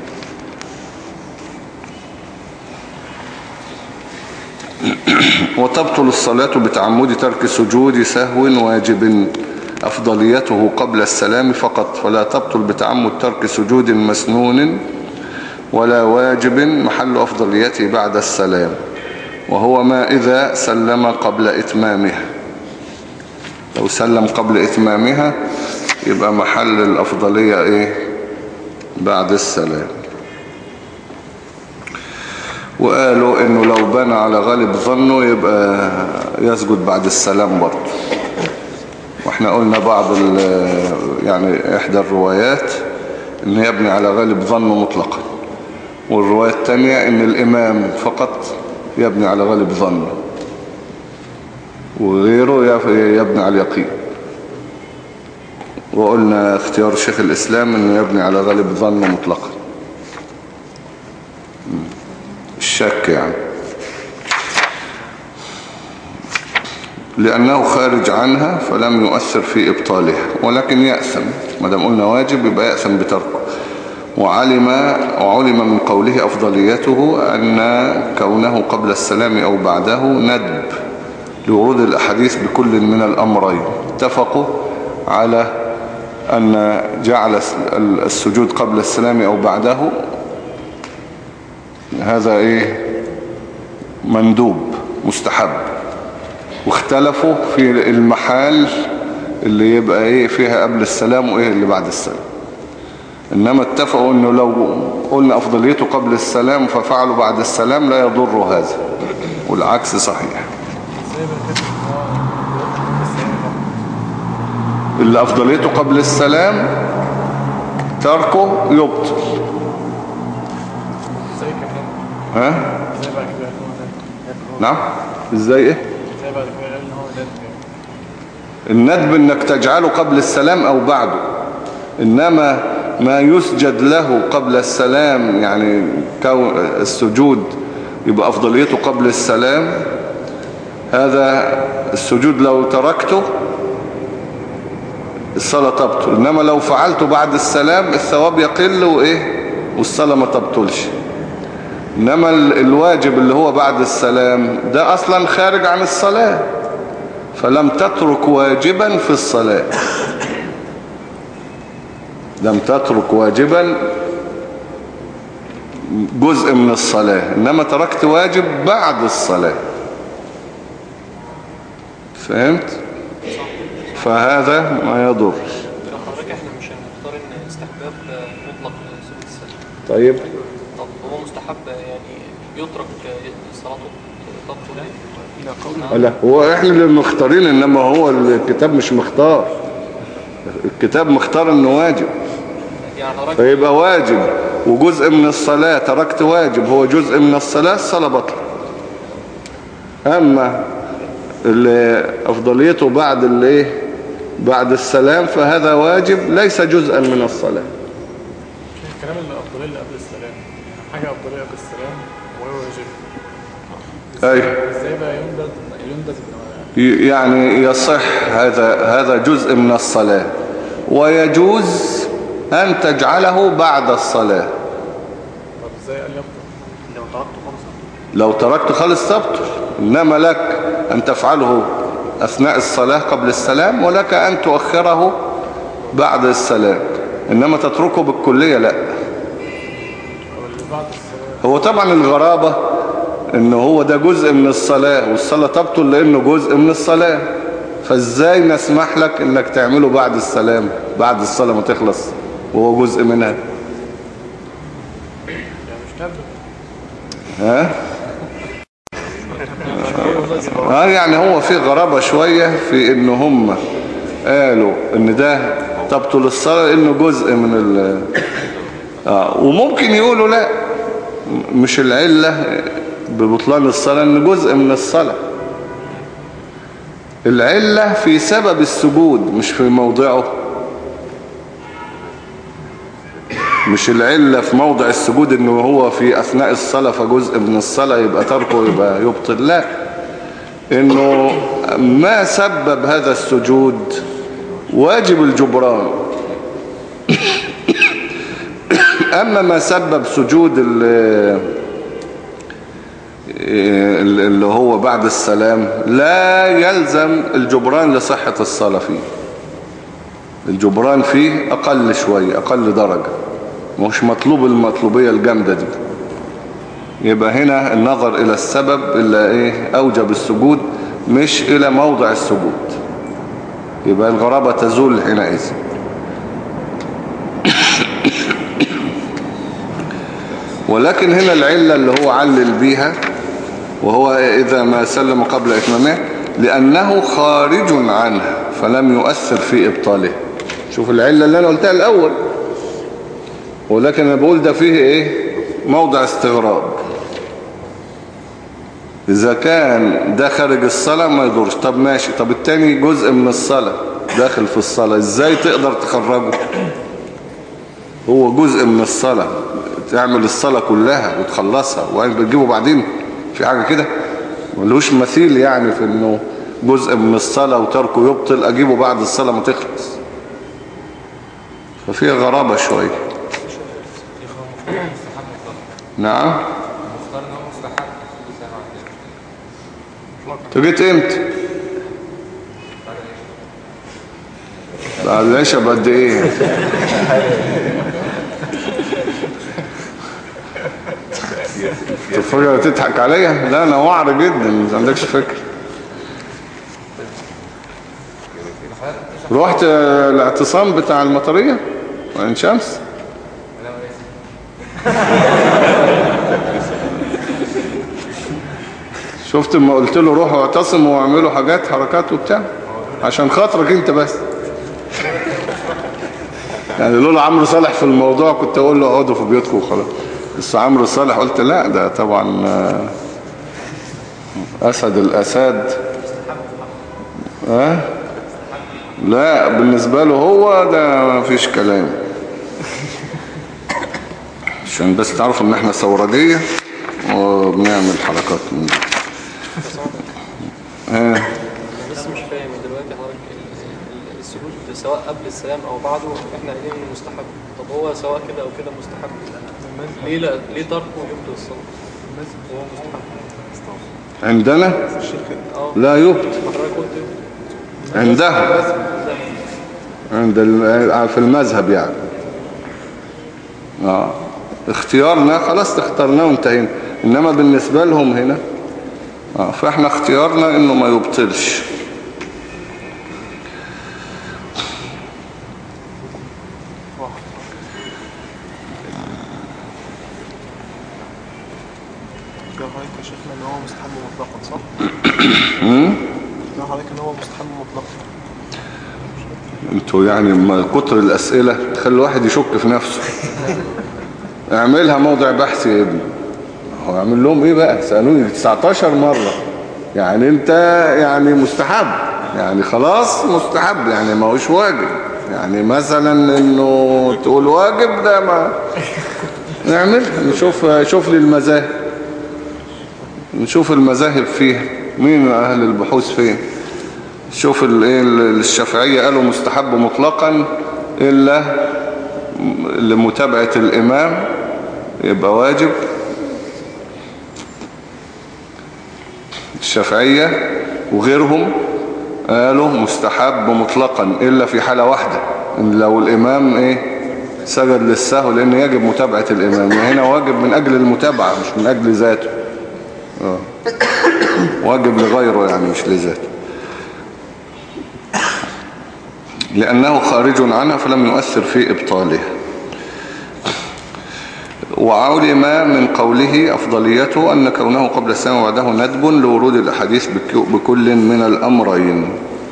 وتبطل الصلاة بتعمد ترك سجود سهو واجب أفضليته قبل السلام فقط، فلا تبطل بتعمد ترك سجود مسنون ولا واجب محل أفضليته بعد السلام، وهو ما إذا سلم قبل إتمامها. لو سلم قبل إتمامها يبقى محل الأفضلية بعد السلام. وقالوا إنه لو بنى على غالب ظنه يبقى يسجد بعد السلام برضه. واحنا قلنا بعض يعني إحدى الروايات إن يبني على غالب ظنه مطلقا، والرواية الثانية إن الإمام فقط يبني على غالب ظنه وغيره يبني على اليقين. وقلنا اختيار شيخ الإسلام إنه يبني على غالب ظنه مطلقا. الشك يعني، لأنه خارج عنها فلم يؤثر في إبطالها، ولكن يأثم ما دام قلنا واجب يبقى يأثم بتركه. وعلم من قوله أفضليته أن كونه قبل السلام أو بعده ندب لورود الأحاديث بكل من الأمرين. اتفقوا على أن جعل السجود قبل السلام أو بعده هذا مندوب مستحب، واختلفوا في المحال اللي يبقى فيها قبل السلام وإيه اللي بعد السلام. إنما اتفقوا أنه لو قلنا أفضليته قبل السلام ففعلوا بعد السلام لا يضر هذا، والعكس صحيح. اللي أفضليته قبل السلام تركه يبطل. ها؟ نعم؟ ازاي الندب انك تجعله قبل السلام او بعده، انما ما يسجد له قبل السلام يعني السجود يبقى افضليته قبل السلام، هذا السجود لو تركته الصلاة تبطل، انما لو فعلته بعد السلام الثواب يقل والصلاة ما تبطلش. انما الواجب اللي هو بعد السلام ده اصلا خارج عن الصلاة، فلم تترك واجبا في الصلاة، لم تترك واجبا جزء من الصلاة، انما تركت واجب بعد الصلاة. فهمت؟ فهذا ما يضر. حضرتك احنا مش هنختار ان استحباب مطلق لسجود السهو. طيب طب هو مستحب يعني يترك صلاته تبطل؟ لا هو احنا اللي مختارين، انما هو الكتاب مش مختار، الكتاب مختار انه واجب، فيبقى واجب وجزء من الصلاة. تركت واجب هو جزء من الصلاة، الصلاة بطل. اما اللي افضليته بعد السلام فهذا واجب ليس جزءا من الصلاة. الكلام اللي أفضلية اللي قبل السلام، حاجة أفضلية قبل السلام وهو واجب، أيوه ازاي بقى يندب يعني يصح هذا جزء من الصلاة، ويجوز أن تجعله بعد الصلاة. طب ازاي قال يبطل؟ لو تركت خالص تبطل، إنما لك أن تفعله أثناء الصلاة قبل السلام، ولك أن تؤخره بعد السلام، إنما تتركه بالكلية لا. هو طبعا الغرابة إنه هو ده جزء من الصلاة والصلاة تبطل لأنه جزء من الصلاة، فإزاي نسمح لك إنك تعمله بعد السلام بعد الصلاة ما تخلص وهو جزء منها؟ ها؟ يعني هو في غرابة شوية في إنه هم قالوا إن ده تبطل الصلاة إنه جزء من وممكن يقولوا لا، مش العلة ببطلان الصلاة إنه جزء من الصلاة، العلة في سبب السجود مش في موضعه، مش العلة في موضع السجود إنه هو في أثناء الصلاة فجزء من الصلاة يبقى تركه يبقى يبطل، لا، إنه ما سبب هذا السجود واجب الجبران. أما ما سبب سجود اللي هو بعد السلام لا يلزم الجبران لصحة الصلاة فيه، الجبران فيه أقل شوية، أقل درجة، مش مطلوب المطلوبية الجامدة دي. يبقى هنا النظر إلى السبب اللي أوجب السجود مش إلى موضع السجود، يبقى الغرابة تزول حينئذ. ولكن هنا العلة اللي هو علل بيها وهو إذا ما سلم قبل إتمامه لأنه خارج عنها فلم يؤثر في إبطاله. شوف العلة اللي أنا قلتها الأول، ولكن أنا بقول ده فيه موضع استغراب. إذا كان ده خارج الصلاة ما يضرش، طب ماشي، طب التاني جزء من الصلاة داخل في الصلاة، إزاي تقدر تخرجه؟ هو جزء من الصلاة، تعمل الصلاة كلها وتخلصها وبتجيبه بعدين في حاجة كده ملوش مثيل يعني في انه جزء من الصلاة وتركه يبطل اجيبه بعد الصلاة ما تخلص، ففيها غرابة شوية. نعم. مختار ان هو مستحب كل سنة واحدة. انت جيت امتى؟ بعد العشاء بقد ايه؟ تفكر تضحك عليا؟ لا انا وعر جدا، ما عندكش فكر. رحت الاعتصام بتاع المطرية وعين شمس. شفت ما قلت له روحوا اعتصموا واعملوا حاجات حركات وبتاع عشان خاطرك انت بس. يعني لولا عمرو صالح في الموضوع كنت اقول له اقعدوا في بيوتكم وخلاص، بس عمرو صالح قلت لا ده طبعا اسد الاساد. لا بالنسبة له هو ده ما فيش كلام، عشان بس تعرفوا ان احنا ثورجية وبنعمل حركات من دي. بس مش فاهم دلوقتي حضرتك السجود سواء قبل السلام او بعده احنا قايلين انه مستحب، طب هو سواء كده او كده مستحب ليه؟ لا ليه تركه يبطل الصلاة وهو مستحب عندنا لا يبطل حضرتك قلت عندها في المذهب يعني اختيارنا خلاص اخترناه وانتهينا، انما بالنسبة لهم هنا فاحنا اختيارنا انه ما يبطلش. حضرتك يا شيخنا ان هو مستحب مطلقا صح؟ حضرتك ان هو مستحب مطلقا. انتوا يعني ما كتر الاسئلة تخلي الواحد يشك في نفسه. اعملها موضع بحث يا ابني. هو اعمل لهم ايه بقى؟ سألوني 19 مرة. يعني انت يعني مستحب، يعني خلاص مستحب، يعني ما هوش واجب. يعني مثلا انه تقول واجب ده ما نعمل. شوف لي المذاهب، نشوف المذاهب فيها مين اهل البحوث فين. شوف الشافعية قالوا مستحب مطلقا إلا لمتابعة الإمام يبقى واجب. الشافعية وغيرهم قالوا مستحب مطلقا إلا في حالة واحدة، إن لو الإمام سجد للسهو، لأن يجب متابعة الإمام. هنا واجب من أجل المتابعة مش من أجل ذاته. واجب لغيره يعني مش لذاته، لأنه خارج عنها فلم يؤثر في إبطالها. وعلم من قوله أفضليته أن كونه قبل السلام وبعده ندب لورود الأحاديث بكل من الأمرين.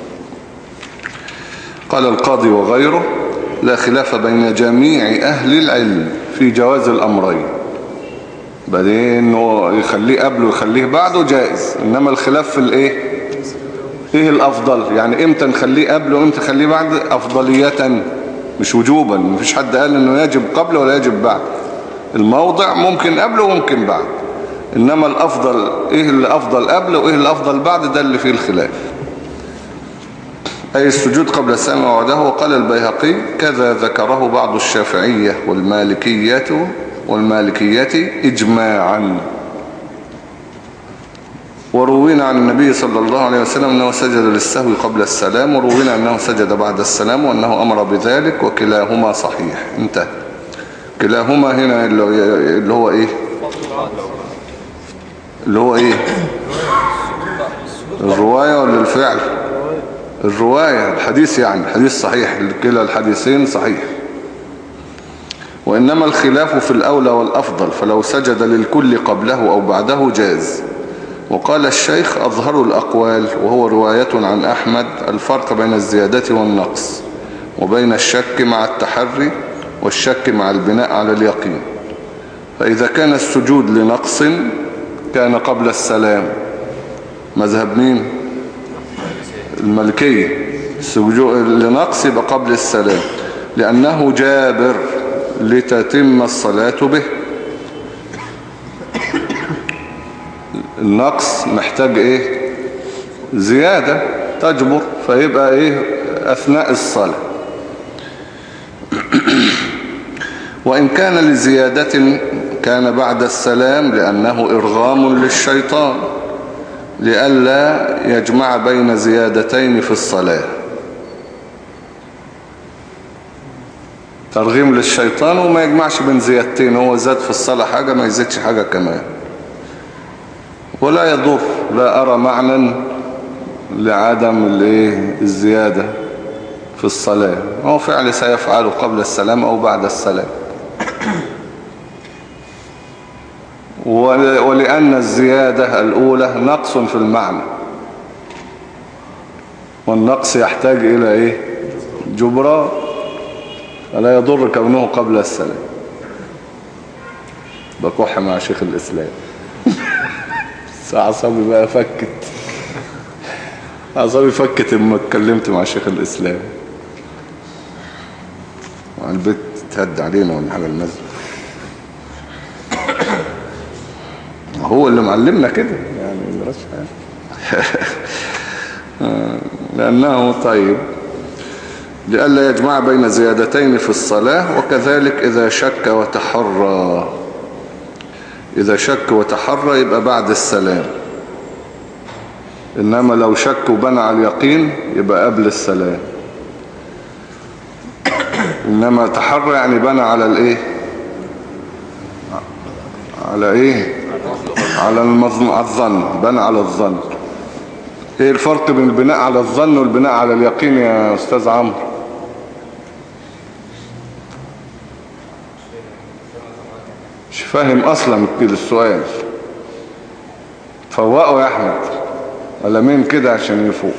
قال القاضي وغيره لا خلاف بين جميع أهل العلم في جواز الأمرين. بعدين انه يخليه قبله ويخليه بعده جائز، انما الخلاف في ايه الافضل، يعني امتى نخليه قبله وامتى نخليه بعد افضلية مش وجوبا. مفيش حد قال انه يجب قبله ولا يجب بعد. الموضع ممكن قبله وممكن بعد، انما الافضل ايه اللي افضل قبله وايه اللي افضل بعد، ده اللي فيه الخلاف. اي السجود قبل السلام وبعده. وقال البيهقي كذا ذكره بعض الشافعية والمالكية إجماعا. وروينا عن النبي صلى الله عليه وسلم أنه سجد للسهو قبل السلام، وروينا أنه سجد بعد السلام وأنه أمر بذلك، وكلاهما صحيح. انتهى. كلاهما هنا اللي هو ايه؟ اللي هو ايه؟ الرواية ولا الفعل؟ الرواية، الحديث يعني حديث صحيح، كلا الحديثين صحيح. وإنما الخلاف في الأولى والأفضل، فلو سجد للكل قبله أو بعده جاز. وقال الشيخ أظهر الأقوال وهو رواية عن أحمد الفرق بين الزيادة والنقص، وبين الشك مع التحري والشك مع البناء على اليقين. فإذا كان السجود لنقص كان قبل السلام. مذهب مين؟ المالكية. السجود لنقص يبقى قبل السلام، لأنه جابر لتتم الصلاة به. النقص محتاج ايه؟ زيادة تجبر، فيبقى ايه؟ اثناء الصلاة. وإن كان لزيادة كان بعد السلام، لأنه إرغام للشيطان لئلا يجمع بين زيادتين في الصلاة. ترغيم للشيطان وما يجمعش بين زيادتين، هو زاد في الصلاة حاجة ما يزيدش حاجة كمان. ولا يضر، لا أرى معنى لعدم الزيادة في الصلاة، هو فعل سيفعله قبل السلام أو بعد السلام. ولأن الزيادة الأولى نقص في المعنى، والنقص يحتاج إلى إيه؟ جبران، فلا يضر كونه قبل السلام. بكح مع شيخ الإسلام. أعصابي بقى فكت، أعصابي فكت لما اتكلمت مع شيخ الإسلام. البيت تهد علينا ولا حاجة المسجد، هو اللي معلمنا كده يعني لأنه طيب لئلا يجمع بين زيادتين في الصلاة. وكذلك إذا شك وتحرى، إذا شك وتحرى يبقى بعد السلام، إنما لو شك وبنى على اليقين يبقى قبل السلام. إنما تحرى يعني بنى على الإيه؟ على إيه؟ على الظن، بنى على الظن. إيه الفرق بين البناء على الظن والبناء على اليقين يا أستاذ عمرو؟ مش فاهم أصلا السؤال، فوقوا يا أحمد ولا مين كده عشان يفوق.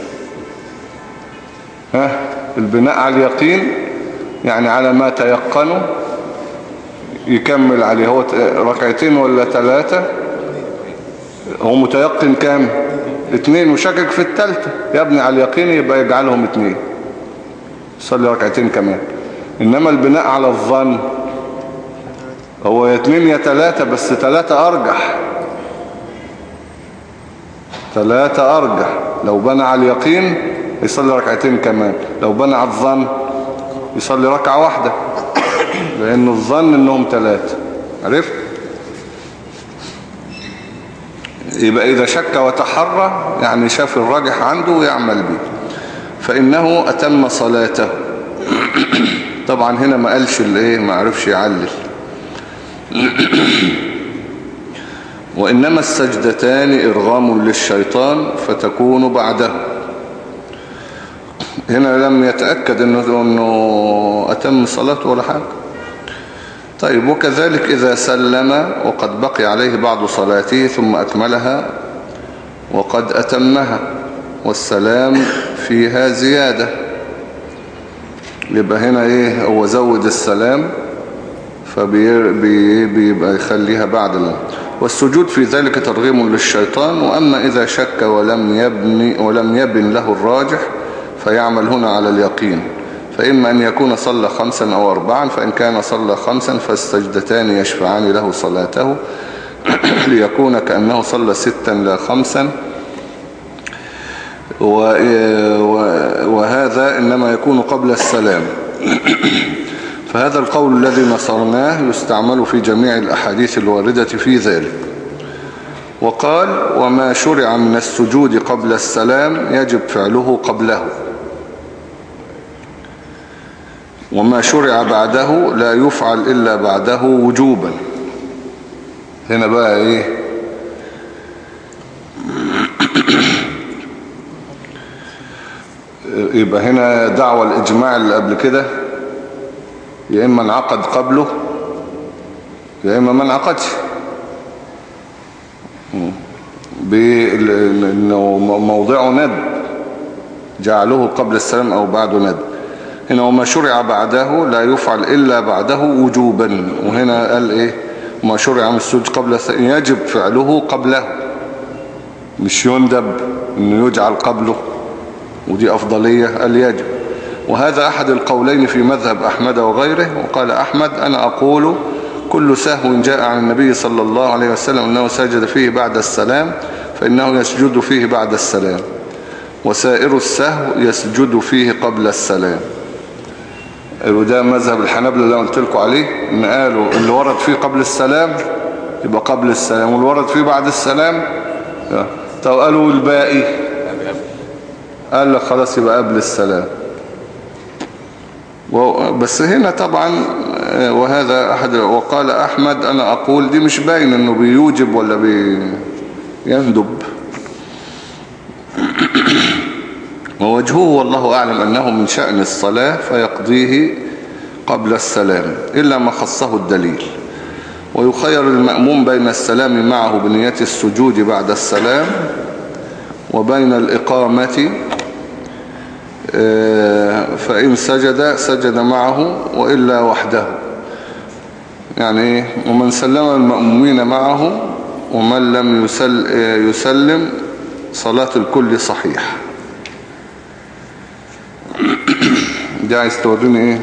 ها، البناء على اليقين يعني على ما تيقنه يكمل عليه. هو ركعتين ولا 3؟ هو متيقن كام؟ 2 وشكك في الثالثة، يبني على اليقين يبقى يجعلهم 2، يصلي ركعتين كمان. إنما البناء على الظن هو يا 2 يا 3، بس 3 أرجح، 3 أرجح. لو بنى على اليقين يصلي ركعتين كمان، لو بنى على الظن يصلي ركعة واحدة، لأنه الظن إنهم 3. عرفت؟ يبقى إذا شك وتحرى يعني شاف الراجح عنده ويعمل به، فإنه أتم صلاته. طبعا هنا ما قالش الإيه، ما عرفش يعلل. وإنما السجدتان إرغام للشيطان فتكون بعده. هنا لم يتأكد أنه أتم صلاته ولا حاجة. طيب، وكذلك إذا سلم وقد بقي عليه بعض صلاته ثم أكملها وقد أتمها والسلام فيها زيادة، يبقى هنا إيه؟ هو زود السلام فبيبقى يخليها بعد الله. والسجود في ذلك ترغيم للشيطان. وأما إذا شك ولم يبن له الراجح فيعمل هنا على اليقين، فإما أن يكون صلى 5 أو 4، فإن كان صلى 5 فالسجدتان يشفعان له صلاته ليكون كأنه صلى 6 لا 5. وهذا إنما يكون قبل السلام. فهذا القول الذي نصرناه يستعمل في جميع الأحاديث الواردة في ذلك. وقال: وما شرع من السجود قبل السلام يجب فعله قبله، وما شرع بعده لا يفعل إلا بعده وجوبا. هنا بقى إيه؟ يبقى هنا دعوة الإجماع اللي قبل كده يا إما انعقد قبله يا إما ما انعقدش، بأنه موضعه ندب، جعله قبل السلام أو بعده ندب. هنا وما شرع بعده لا يفعل إلا بعده وجوبا. وهنا قال إيه؟ وما شرع من السجود قبل السلام يجب فعله قبله، مش يندب إنه يجعل قبله، ودي أفضلية. قال يجب. وهذا أحد القولين في مذهب أحمد وغيره. وقال أحمد: أنا أقول كل سهو جاء عن النبي صلى الله عليه وسلم أنه سجد فيه بعد السلام فإنه يسجد فيه بعد السلام، وسائر السهو يسجد فيه قبل السلام. وده مذهب الحنابلة اللي قلت لكم عليه، إن قالوا اللي ورد فيه قبل السلام يبقى قبل السلام، واللي ورد فيه بعد السلام. طب قالوا الباقي، قال لك خلاص يبقى قبل السلام. بس هنا طبعا وهذا أحد. وقال أحمد: أنا أقول، دي مش باين إنه بيوجب ولا بيندب. ووجهه والله أعلم أنه من شأن الصلاة فيقضيه قبل السلام إلا ما خصه الدليل. ويخير المأموم بين السلام معه بنية السجود بعد السلام وبين الإقامة، فإن سجد معه وإلا وحده. يعني ومن سلم المأمومين معه ومن لم يسلم صلاة الكل صحيح. دي عايز توريني ايه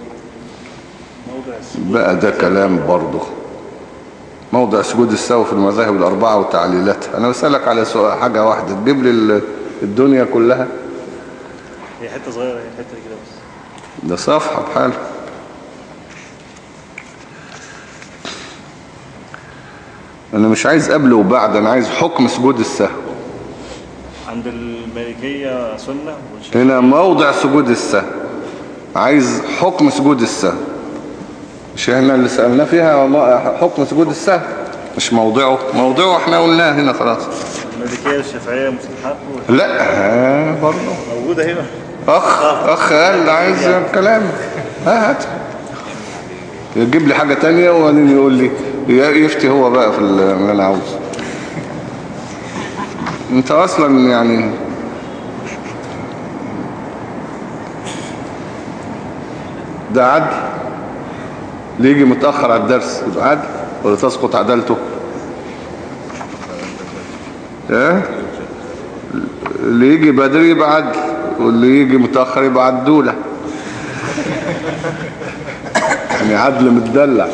بقى؟ ده كلام برضه. موضع سجود السهو في المذاهب الأربعة وتعليلاتها. أنا بسألك على سؤال حاجة واحدة تجيب لي الدنيا كلها. هي حتة صغيرة، هي حتة كده بس. ده صفحة بحال. أنا مش عايز قبل وبعد، أنا عايز حكم سجود السهو. عند المالكية سنة. هنا موضع سجود السهو، عايز حكم سجود السهو. مش احنا اللي سألنا فيها حكم سجود السهو؟ مش موضعه احنا قلناه هنا خلاص. المالكية الشافعية مستحب لا برضه موجودة هنا. اخ قال عايز كلام. هات يجيب لي حاجة تانية وبعدين يقول لي يفتي هو بقى في اللي انا عاوزه. انت اصلا يعني ده عدل؟ اللي يجي متأخر على الدرس يبقى عدل ولا تسقط عدالته؟ اللي يجي بدري يبقى عدل واللي يجي متأخر يبقى عدولة. يعني عدل متدلع.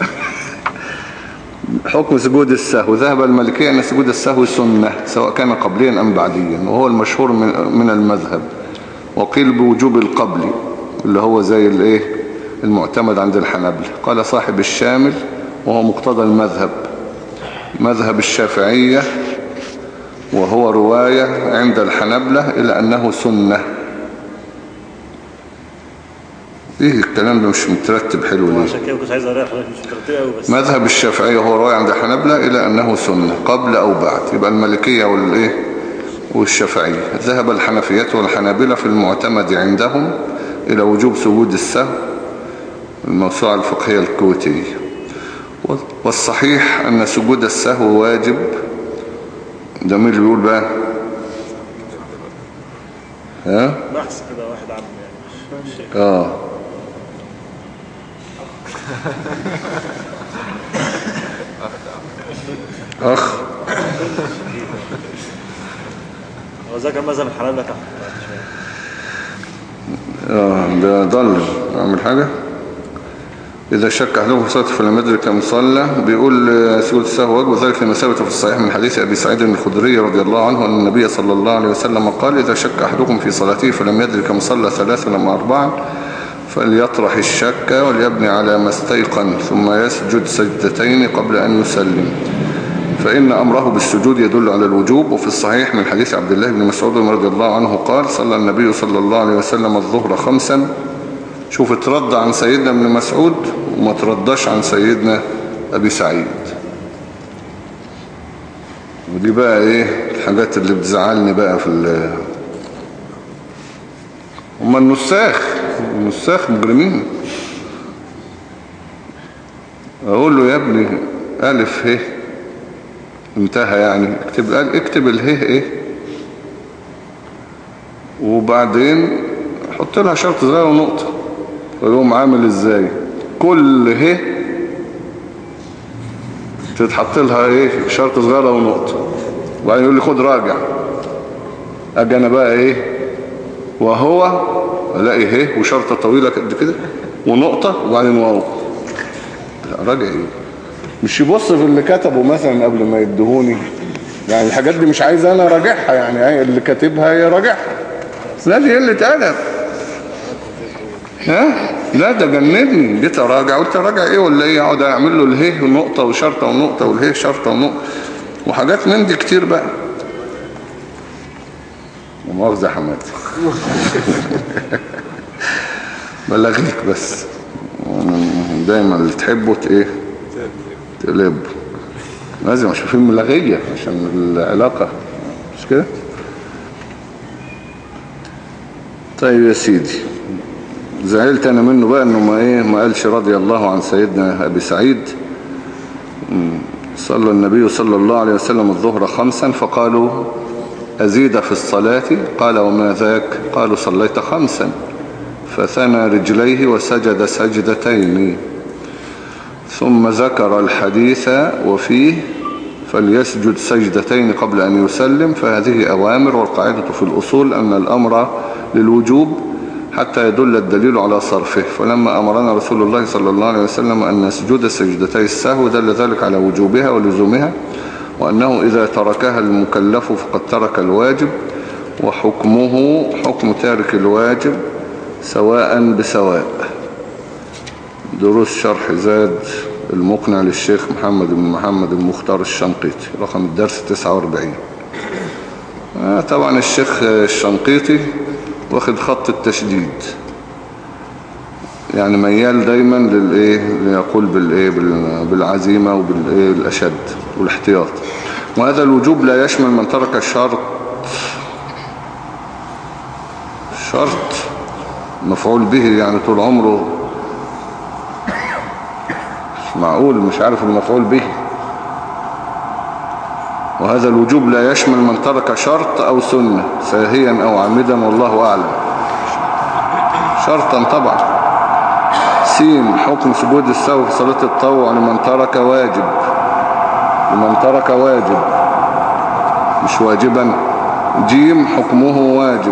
حكم سجود السهو. ذهب المالكية أن سجود السهو سنة سواء كان قبليا أم بعديا، وهو المشهور من المذهب. وقيل بوجوب القبل اللي هو زي الايه المعتمد عند الحنابلة. قال صاحب الشامل وهو مقتضى المذهب، مذهب الشافعية، وهو رواية عند الحنابلة إلى أنه سنة. ايه الكلام ده مش مترتب حلو ليه؟ عشان كده كنت عايز اقرا حضرتك مش مترتب قوي بس. مذهب الشافعية وهو رواية عند الحنابلة إلى أنه سنة قبل أو بعد. يبقى المالكية والايه والشافعية. ذهب الحنفية والحنابلة في المعتمد عندهم إلى وجوب سجود السهو، الموسوعة الفقهية الكويتية. والصحيح أن سجود السهو واجب. ده مين اللي بيقول بقى؟ بحث كده واحد عم يعني أخ هو ذاك مذهب الحنابلة تحت ده ضل أعمل حاجة. إذا شك أحدهم في صلاة فلم يدرك كم صلى. بيقول سجود السهو واجب، وذلك لما ثبت في الصحيح من حديث أبي سعيد الخدري رضي الله عنه أن النبي صلى الله عليه وسلم قال: إذا شك أحدكم في صلاته فلم يدرك كم صلى 3 أم 4 فليطرح الشك وليبني على ما استيقن ثم يسجد سجدتين قبل أن يسلم، فإن أمره بالسجود يدل على الوجوب. وفي الصحيح من حديث عبد الله بن مسعود رضي الله عنه قال: صلى النبي صلى الله عليه وسلم الظهر 5. شوف اترد عن سيدنا ابن مسعود وما تردش عن سيدنا أبي سعيد. ودي بقى ايه الحاجات اللي بتزعلني بقى في هم النساخ مجرمين. اقول له يا ابني ألف ه انتهى يعني اكتب اله ايه وبعدين حط لها شرط صغير ونقطة ويقوم عامل ازاي كل ه تتحط لها ايه شرط صغيرة ونقطة وبعدين يقول لي خد راجع. اجي انا بقى ايه وهو الاقي هي وشرطة طويلة قد كده ونقطة وبعدين واو. راجع ايه؟ مش يبص في اللي كتبه مثلا قبل ما يدهوني. يعني الحاجات دي مش عايز انا راجعها، يعني اللي كاتبها يراجعها. لا دي قلة ادب. ها؟ لا ده جنبني. جيت اراجع قلت اراجع ايه ولا ايه؟ اقعد اعمل له الهي ونقطة وشرطة ونقطة والهي شرطة ونقطة وحاجات من دي كتير بقى. مؤاخذة حماد. بلغيك بس دايما اللي تحبه ايه تقلب. لازم عشان في ملغية عشان العلاقة مش كده. طيب يا سيدي، زعلت انا منه بقى انه ما قالش رضي الله عن سيدنا ابي سعيد. صلى النبي صلى الله عليه وسلم الظهر 5 فقالوا أزيد في الصلاة؟ قال وما ذاك؟ قالوا صليت 5 فثنى رجليه وسجد سجدتين ثم ذكر الحديث وفيه فليسجد سجدتين قبل أن يسلم. فهذه أوامر، والقاعدة في الأصول أن الأمر للوجوب حتى يدل الدليل على صرفه. فلما أمرنا رسول الله صلى الله عليه وسلم أن نسجد سجدتي السهو دل ذلك على وجوبها ولزومها، وأنه إذا تركها المكلف فقد ترك الواجب، وحكمه حكم تارك الواجب سواء بسواء. دروس شرح زاد المقنع للشيخ محمد بن محمد المختار الشنقيطي، رقم الدرس 49. طبعا الشيخ الشنقيطي واخد خط التشديد، يعني ميال دايما ليقول بالعزيمة وبالأشد والاحتياط. وهذا الوجوب لا يشمل من ترك شرط مفعول به، يعني طول عمره مش معقول مش عارف المفعول به. وهذا الوجوب لا يشمل من ترك شرط أو سنة ساهيا أو عامدا والله أعلم. شرطا طبعا. حكم سجود السهو في صلاة التطوع لمن ترك واجب مش واجبا. حكمه واجب.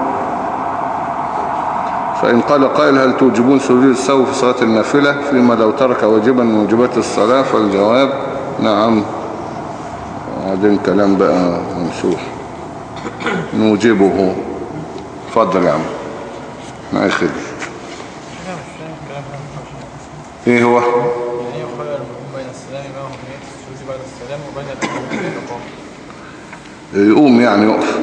فإن قال قائل هل توجبون سجود السهو في صلاة النافلة فيما لو ترك واجبا من واجبات الصلاة؟ فالجواب نعم. وبعدين كلام بقى ممسوح نوجبه. اتفضل يا عم. ما يخد ايه هو؟ يعني يخير بين السلام معه بنية السجود بعد السلام وبين الإقامة. يقوم يعني يقف.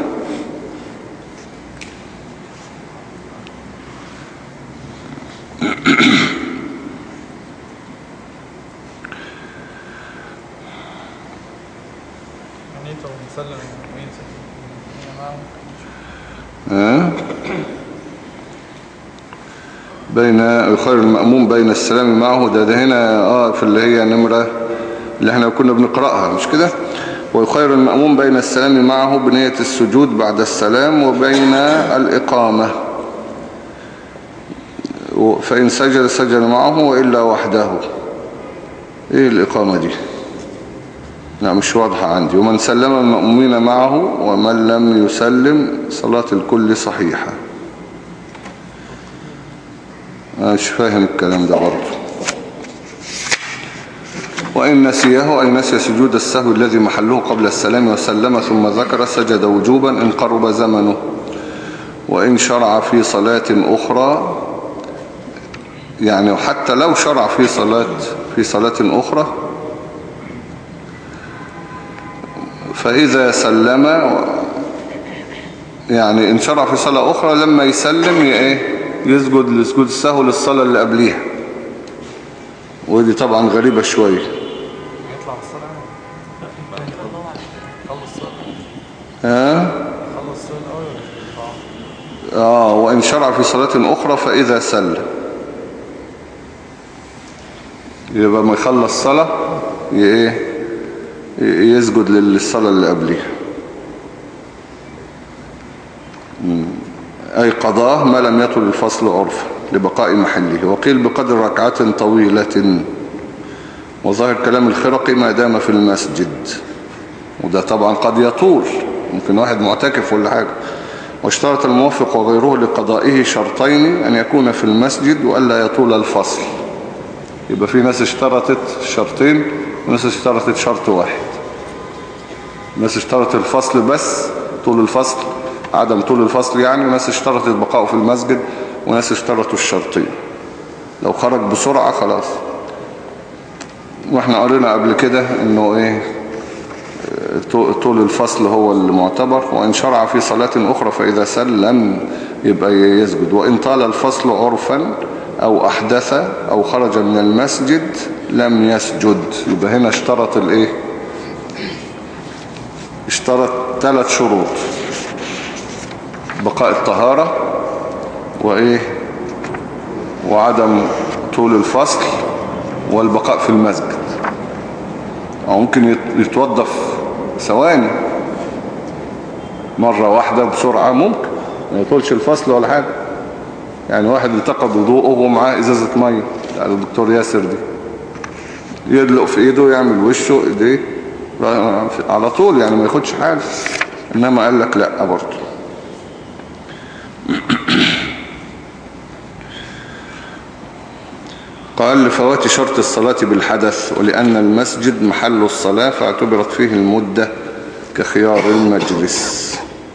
يخير المأموم بين السلام معه ده هنا في اللي هي نمرة اللي احنا كنا بنقرأها مش كده. ويخير المأموم بين السلام معه بنية السجود بعد السلام وبين الإقامة، فإن سجد معه وإلا وحده. ايه الإقامة دي؟ لا مش واضحة عندي. ومن سلم المأمومين معه ومن لم يسلم صلاة الكل صحيحة. مش فاهم الكلام ده برضه. وإن نسيه أي نسي سجود السهو الذي محله قبل السلام وسلم ثم ذكر سجد وجوبا إن قرب زمنه. وإن شرع في صلاة أخرى، يعني حتى لو شرع في صلاة أخرى فإذا سلم، يعني إن شرع في صلاة أخرى لما يسلم يسجد لسجود السهو للصلاة اللي قبليها. ودي طبعا غريبة شوية. يطلع الصلاة خلص الصلاة وإن شرع في صلاة أخرى فإذا سلم يبقى ما يخلص صلاة يسجد للصلاة اللي قبليها. أي قضاه ما لم يطل الفصل عرفا لبقاء محله. وقيل بقدر ركعة طويلة. وظاهر كلام الخرقي ما دام في المسجد، وده طبعا قد يطول، ممكن واحد معتكف ولا حاجة واشترط الموفق وغيره لقضائه شرطين: أن يكون في المسجد وألا يطول الفصل. يبقى في ناس اشترطت شرطين وناس اشترطت شرط واحد. ناس اشترطت الفصل بس، طول الفصل، عدم طول الفصل يعني، وناس اشترطت بقاءه في المسجد، وناس اشترطوا الشرطين. لو خرج بسرعة خلاص. واحنا قرينا قبل كده انه ايه، طول الفصل هو المعتبر. وإن شرع في صلاة أخرى فإذا سلم يبقى يسجد. وإن طال الفصل عرفا أو أحدث أو خرج من المسجد لم يسجد. يبقى هنا اشترط الايه، اشترط 3 شروط: بقاء الطهارة، وإيه، وعدم طول الفصل، والبقاء في المسجد. أو ممكن يتوظف ثواني، مرة واحدة بسرعة، ممكن ما يطولش الفصل ولا حاجة. يعني واحد انتقد وضوءه ومعاه إزازة مية، يعني الدكتور ياسر دي، يدلق في إيده، يعمل وشه إيديه على طول، يعني ما ياخدش حاجة. إنما قال لك لا برضه. قال: لفوات شرط الصلاة بالحدث، ولأن المسجد محل الصلاة فاعتبرت فيه المدة كخيار المجلس.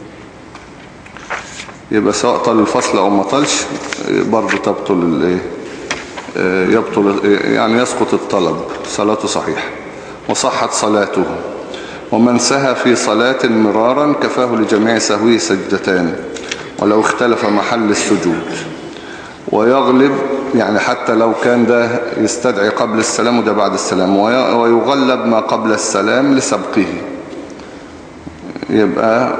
يبقى سواء طال الفصل أو ما طالش برضه تبطل يبطل، يعني يسقط الطلب، صلاته صحيحة وصحت صلاته. ومن سهى في صلاة مرارا كفاه لجميع سهوه سجدتان ولو اختلف محل السجود. ويغلب، يعني حتى لو كان ده يستدعي قبل السلام وده بعد السلام، ويغلب ما قبل السلام لسبقه. يبقى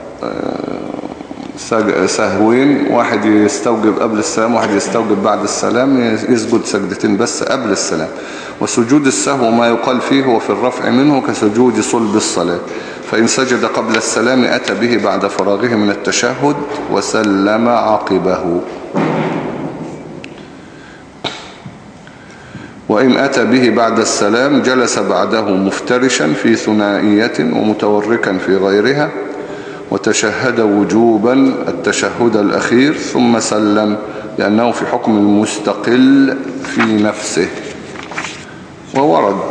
سهوين، واحد يستوجب قبل السلام واحد يستوجب بعد السلام، يسجد سجدتين بس قبل السلام. وسجود السهو ما يقال فيه وفي الرفع منه كسجود صلب الصلاة، فإن سجد قبل السلام أتى به بعد فراغه من التشهد وسلم عقبه. وإن أتى به بعد السلام جلس بعده مفترشا في ثنائية ومتوركا في غيرها، وتشهد وجوبا التشهد الأخير ثم سلم، لأنه في حكم المستقل في نفسه. وورد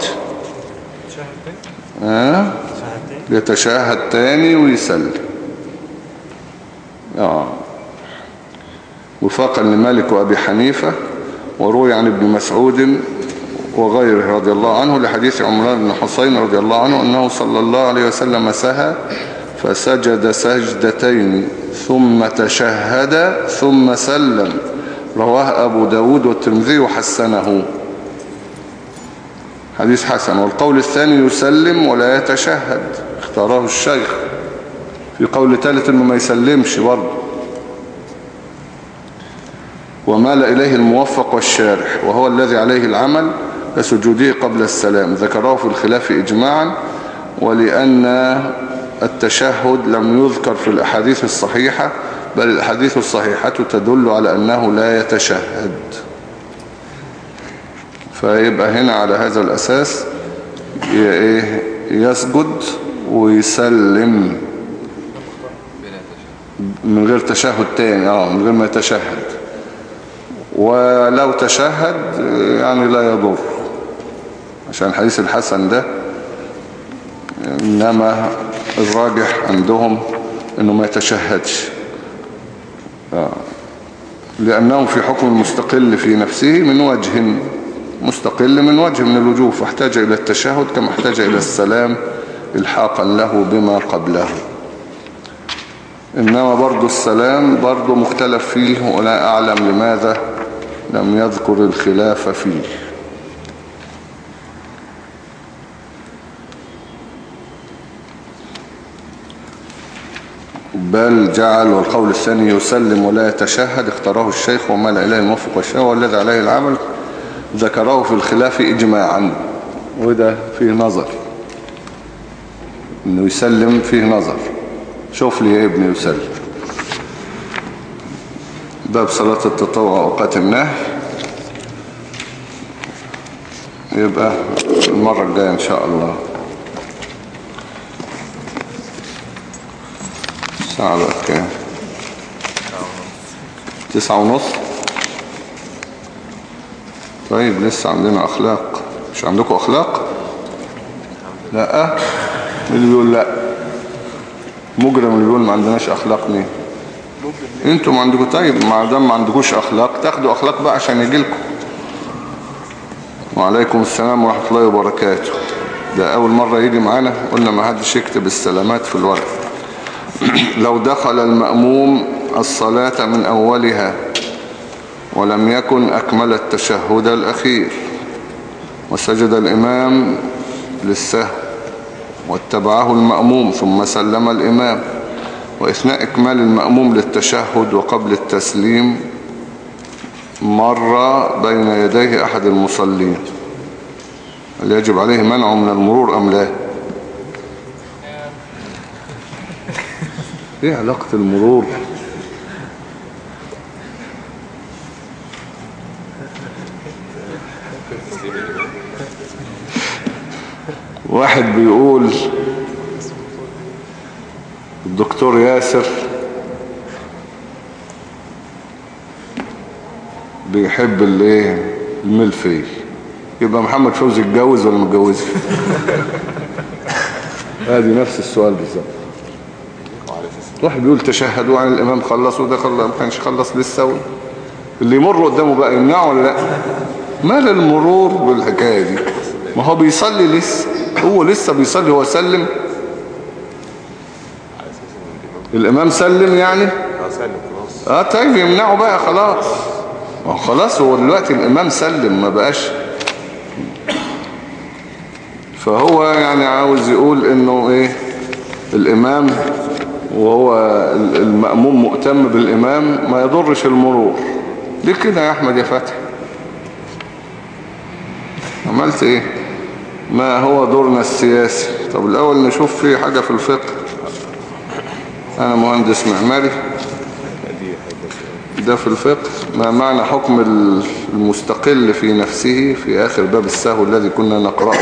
يتشهد تاني ويسلم. وفاقا لمالك وأبي حنيفة. وروي عن ابن مسعود وغيره رضي الله عنه لحديث عمران بن حسين رضي الله عنه أنه صلى الله عليه وسلم سهى فسجد سجدتين ثم تشهد ثم سلم. رواه أبو داود والترمذي وحسنه، حديث حسن. والقول الثاني يسلم ولا يتشهد، اختاره الشيخ. في قول ثالث انه ما يسلمش برضه. ومال إليه الموفق والشارح وهو الذي عليه العمل كسجوده قبل السلام، ذكره في الخلاف إجماعا. ولأن التشهد لم يذكر في الأحاديث الصحيحة، بل الأحاديث الصحيحة تدل على أنه لا يتشهد. فيبقى هنا على هذا الأساس يسجد ويسلم من غير تشهد تاني، من غير ما يتشهد. ولو تشهد يعني لا يضر، عشان الحديث الحسن ده. إنما الراجح عندهم إنه ما يتشهدش، لأنه في حكم المستقل في نفسه من وجه، مستقل من وجه من الوجوه، فاحتاج إلى التشهد كما احتاج إلى السلام إلحاقا له بما قبله. إنما برضو السلام برضو مختلف فيه، ولا أعلم لماذا لم يذكر الخلاف فيه. بل جعل والقول الثاني يسلم ولا يتشهد، اختاره الشيخ ومال إليه الموفق والشيخ والذي عليه العمل، ذكره في الخلاف إجماعا. وده فيه نظر، إنه يسلم فيه نظر. شوف لي يا ابني يسلم. باب صلاة التطوع أوقات النهي. يبقى المرة الجاية إن شاء الله. الساعة كام؟ 9:30. طيب لسه عندنا أخلاق. مش عندكم أخلاق؟ لا. مين اللي بيقول لا؟ مجرم اللي بيقول ما عندناش أخلاق. مين؟ انتوا ما عندكم. طيب ما دام ما عندكوش أخلاق تاخدوا أخلاق بقى عشان يجيلكم. وعليكم السلام ورحمة الله وبركاته. ده أول مرة يجي معانا. قلنا ما حدش يكتب السلامات في الورق. لو دخل المأموم الصلاة من أولها ولم يكن أكمل التشهد الأخير وسجد الإمام للسهو واتبعه المأموم ثم سلم الإمام، وإثناء إكمال المأموم للتشهد وقبل التسليم مر بين يديه أحد المصلين، هل يجب عليه منعه من المرور أم لا؟ ايه علاقة المرور؟ واحد بيقول الدكتور ياسر بيحب الايه الملفي، يبقى محمد فوزي اتجوز ولا متجوز؟ هذه نفس السؤال بالظبط. واحد بيقول تشهدوا عن الامام خلصوا، ده ما كانش خلص لسه، اللي يمر قدامه بقى يمنعه ولا لا؟ مال المرور بالحكايه دي؟ ما هو بيصلي لسه، هو لسه بيصلي، هو سلم الامام سلم يعني طيب يمنعه بقى خلاص. ما هو خلاص هو دلوقتي الامام سلم ما بقاش، فهو يعني عاوز يقول انه ايه الامام وهو المأموم مؤتم بالامام ما يضرش المرور. ليه كده يا احمد يا فتحي؟ عملت ايه؟ ما هو دورنا السياسي؟ طب الاول نشوف في حاجة في الفقه. انا مهندس معماري، ده في الفقه ما معنى حكم المستقل في نفسه في آخر باب السهو الذي كنا نقرأه.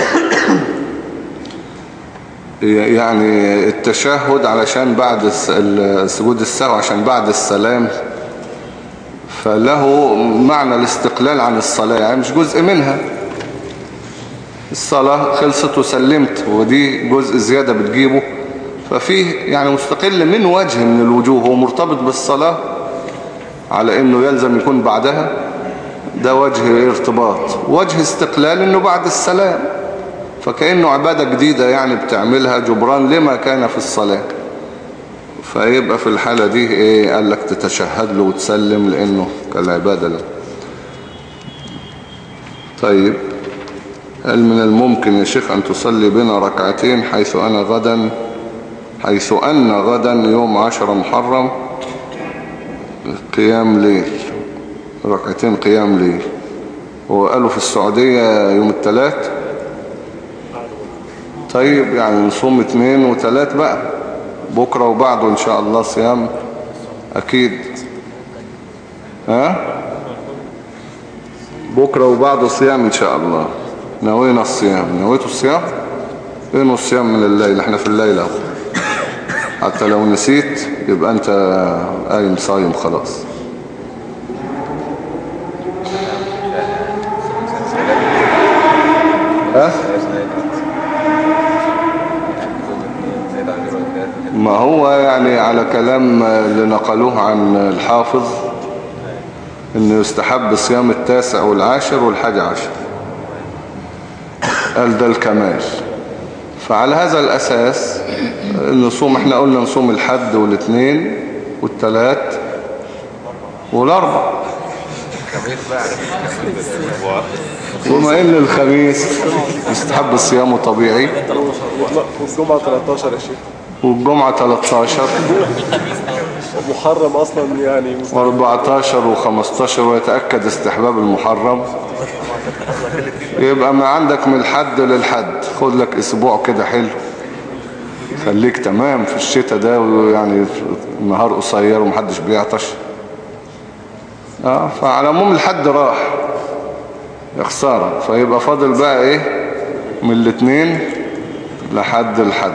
يعني التشهد علشان بعد سجود السهو عشان بعد السلام، فله معنى الاستقلال عن الصلاة، يعني مش جزء منها. الصلاة خلصت وسلمت ودي جزء زيادة بتجيبه، ففيه يعني مستقل من وجه من الوجوه، هو مرتبط بالصلاة على انه يلزم يكون بعدها، ده وجه ارتباط. وجه استقلال انه بعد السلام، فكأنه عبادة جديدة يعني بتعملها جبران لما كان في الصلاة. فيبقى في الحالة دي ايه؟ قال لك تتشهد له وتسلم لانه كالعبادة له. طيب هل من الممكن يا شيخ ان تصلي بنا ركعتين حيث ان غدا يوم 10 محرم قيام ليل، ركعتين قيام ليل، وقالوا في السعودية يوم الثلاث. طيب يعني نصوم 2 و3 بقى، بكرة وبعده ان شاء الله صيام اكيد. بكرة وبعده صيام ان شاء الله. نوينا الصيام. نويتوا الصيام؟ انه الصيام من الليل، احنا في الليل اهو، حتى لو نسيت يبقى انت قايم صايم خلاص. ما هو يعني على كلام اللي نقلوه عن الحافظ انه يستحب صيام 9 و10 و11، قال ده الكمال. فعلى هذا الأساس نصوم، احنا قلنا نصوم الحد والاثنين والثلاث والاربع، وما ان الخميس يستحب الصيام طبيعي، والجمعة 13 يا شيخ، والجمعة 13 محرم اصلا يعني، و14 و15 ويتأكد استحباب المحرم. يبقى ما عندك من الحد للحد، خد لك اسبوع كده حلو، خليك تمام في الشتاء ده، يعني النهار قصير ومحدش بيعطش. فعلى عموم الحد راح يا خسارة، فيبقى فاضل بقى ايه من الاثنين لحد الحد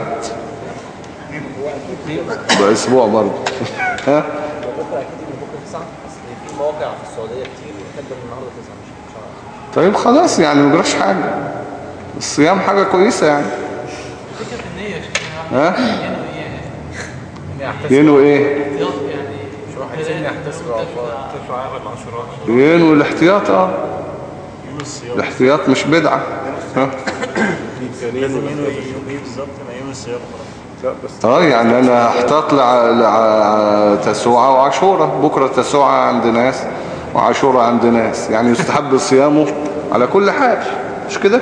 بقى اسبوع برضه. مواقع في السعودية كتير وكاتبة ان النهارده 9 مش عارف. طيب خلاص يعني ما يجراش حاجة، الصيام حاجة كويسة يعني. فكرة النية يا شيخ. ها؟ ينوي ينوي ايه؟ احتياط يعني. شو واحد عايزين يحتسب تدفع أول العشرات. ينوي الاحتياط. الاحتياط مش بدعة. ها؟ لازم ينوي بالظبط ما يوم الصيام خلاص. يعني انا هحتاط تسوعة وعاشورة، بكرة تسوعة عند ناس وعاشورة عند ناس، يعني يستحب صيامه على كل حال، مش كده؟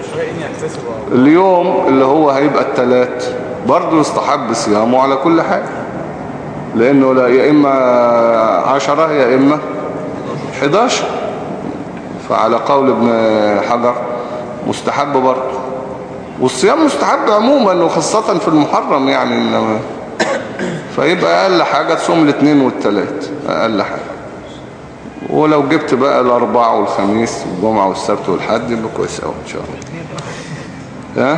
اليوم اللي هو هيبقى الثلاث برضه يستحب صيامه على كل حال، لانه لا يا اما 10 يا اما 11، فعلى قول ابن حجر مستحب برضه. والصيام مستحب عموما وخاصة في المحرم يعني، إنما فيبقى أقل حاجة تصوم الاثنين والثلاث أقل حاجة، ولو جبت بقى الأربع والخميس والجمعة والسبت والحد يبقى كويس أوي إن شاء الله.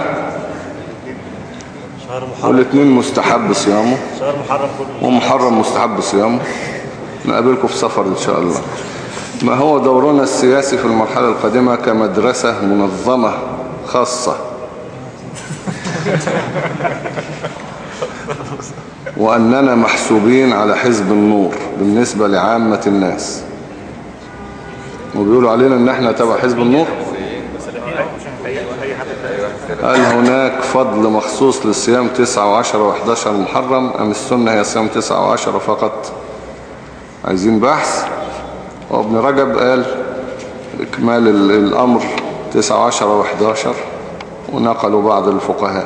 والاثنين مستحب صيامه، شهر محرم كله، ومحرم مستحب صيامه. نقابلكم في سفر إن شاء الله. ما هو دورنا السياسي في المرحلة القادمة كمدرسة منظمة خاصة وأننا محسوبين على حزب النور بالنسبة لعامة الناس، وبيقولوا علينا أن احنا تبع حزب النور. هل هناك فضل مخصوص للصيام 9 و10 و11 محرم أم السنة هي صيام 9 و10 فقط؟ عايزين بحث. وابن رجب قال إكمال الأمر 9 و10 و11، ونقلوا بعض الفقهاء.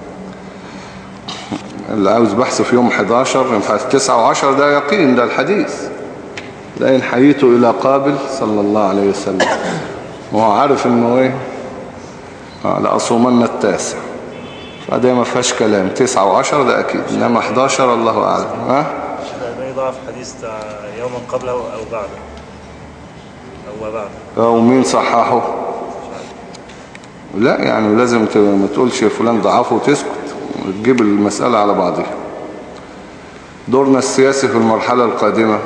اللي عاوز بحث في يوم 11 ينفع 9 و10 ده يقين، ده الحديث لئن حييت إلى قابل صلى الله عليه وسلم، وهو عارف انه ايه لأصومن التاسع، فده ما فيهاش كلام. 9 و10 ده أكيد، إنما 11 الله أعلم. ده يضعف حديث يوما قبله أو بعده أو بعده. ومين صححه؟ لا يعني لازم ما تقولش فلان ضعفه وتسكت وتجيب المسألة على بعضها. دورنا السياسي في المرحلة القادمة.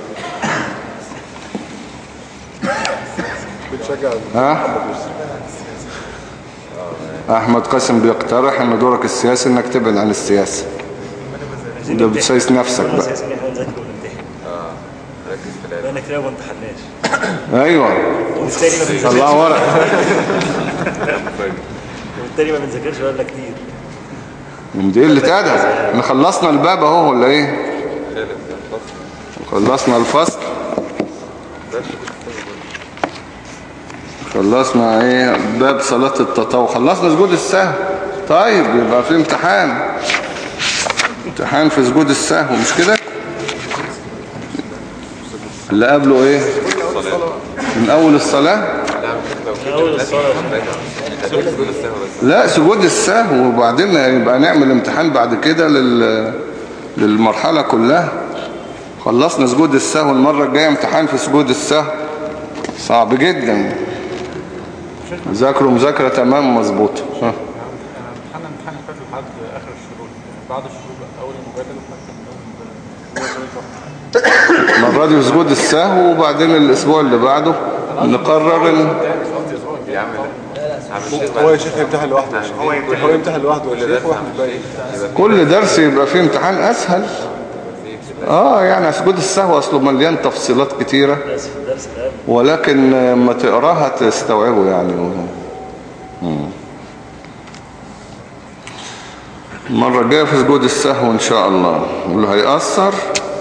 أحمد قاسم بيقترح أن دورك السياسي أنك تبعد عن السياسة، ده بتسيس نفسك بقى. ركز في العلم لأنك كده ما امتحناش. أيوة الله ورق. وبالتالي ما بنذاكرش ولا كتير. دي اللي تعدل. احنا خلصنا الباب اهو ولا ايه؟ خلصنا الفصل، خلصنا ايه باب صلاة التطوع، خلصنا سجود السهو. طيب يبقى في امتحان في سجود السهو مش كده؟ اللي قبله ايه؟ من اول الصلاة؟ لا سجود السهو، وبعدين يبقى نعمل امتحان بعد كده للمرحلة كلها. خلصنا سجود السهو، المرة الجاية امتحان في سجود السهو صعب جدا. ذاكروا مذاكرة تمام مظبوطة. امتحان فات لحد اخر الشروط، بعد الشروط اول المبادلة المرة دي في سجود السهو، وبعدين الاسبوع اللي بعده نقرر ان هو يا شيخ يمتحن لوحده، هو يمتحن لوحده يا شيخ، واحد باقي كل درس يبقى فيه امتحان اسهل. يعني سجود السهو اصله مليان تفصيلات كتيرة، ولكن ما تقراها تستوعبه يعني. المرة الجاية في سجود السهو ان شاء الله، واللي هيأثر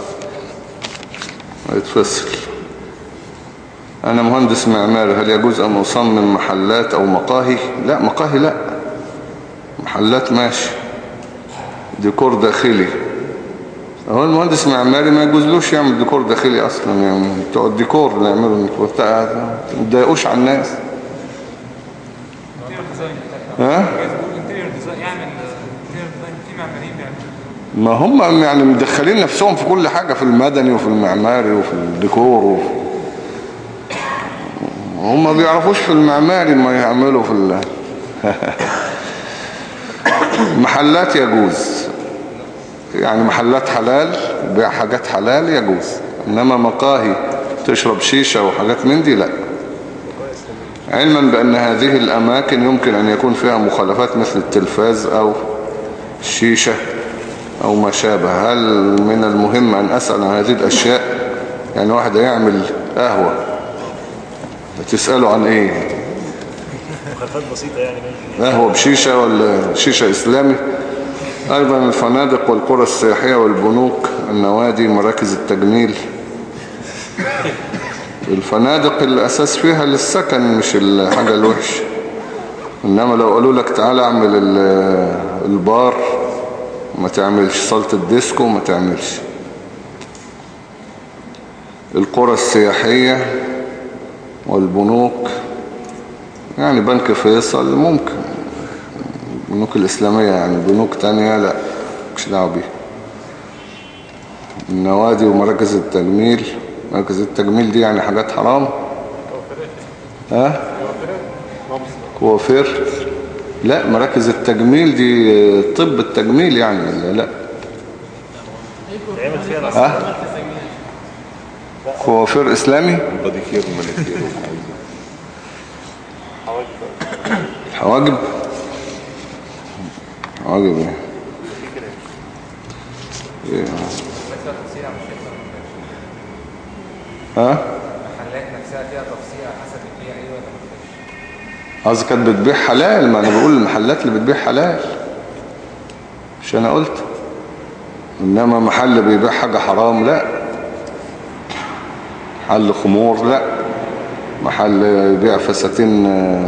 هيتفصل. أنا مهندس معماري، هل يجوز أن أصمم محلات أو مقاهي؟ لا مقاهي لا، محلات ماشي، ديكور داخلي. هو المهندس معماري ما يجوزلوش يعمل ديكور داخلي أصلا، يعني بتوع الديكور اللي يعملوا ما تضايقوش على الناس. ما هم يعني مدخلين نفسهم في كل حاجة، في المدني وفي المعماري وفي الديكور هم ما بيعرفوش في المعماري ما يعملوا في محلات يجوز، يعني محلات حلال بيع حاجات حلال يجوز، إنما مقاهي تشرب شيشة وحاجات من دي لا. علما بأن هذه الأماكن يمكن أن يكون فيها مخالفات مثل التلفاز أو الشيشة أو ما شابه. هل من المهم أن أسأل عن هذه الأشياء؟ يعني واحد يعمل قهوة تسأله عن إيه؟ مخالفات بسيطة يعني. قهوة بشيشة ولا شيشة إسلامي؟ أيضا الفنادق والقرى السياحية والبنوك، النوادي، مراكز التجميل. الفنادق الأساس فيها للسكن مش الحاجة الوحش، إنما لو قالوا لك تعالى اعمل البار ما تعملش، صالة الديسكو ما تعملش. القرى السياحية والبنوك يعني بنك فيصل ممكن، البنوك الإسلامية يعني، بنوك تانية لا مش دعوة بيها. النوادي ومراكز التجميل، مراكز التجميل دي يعني حاجات حرام. ها؟ كوافير؟ لا، مراكز التجميل دي طب التجميل يعني. لا ها؟ كوافير إسلامي؟ باديكير ومانيكير. الحواجب؟ حواجب ايه؟ ها؟ محلات نفسها فيها تفصيل على حسب بتبيع ايه ولا ما بتبيعش. قصدي كانت بتبيع حلال، ما انا بقول المحلات اللي بتبيع حلال مش انا قلت. انما محل بيبيع حاجة حرام لا. محل خمور لا. محل يبيع فساتين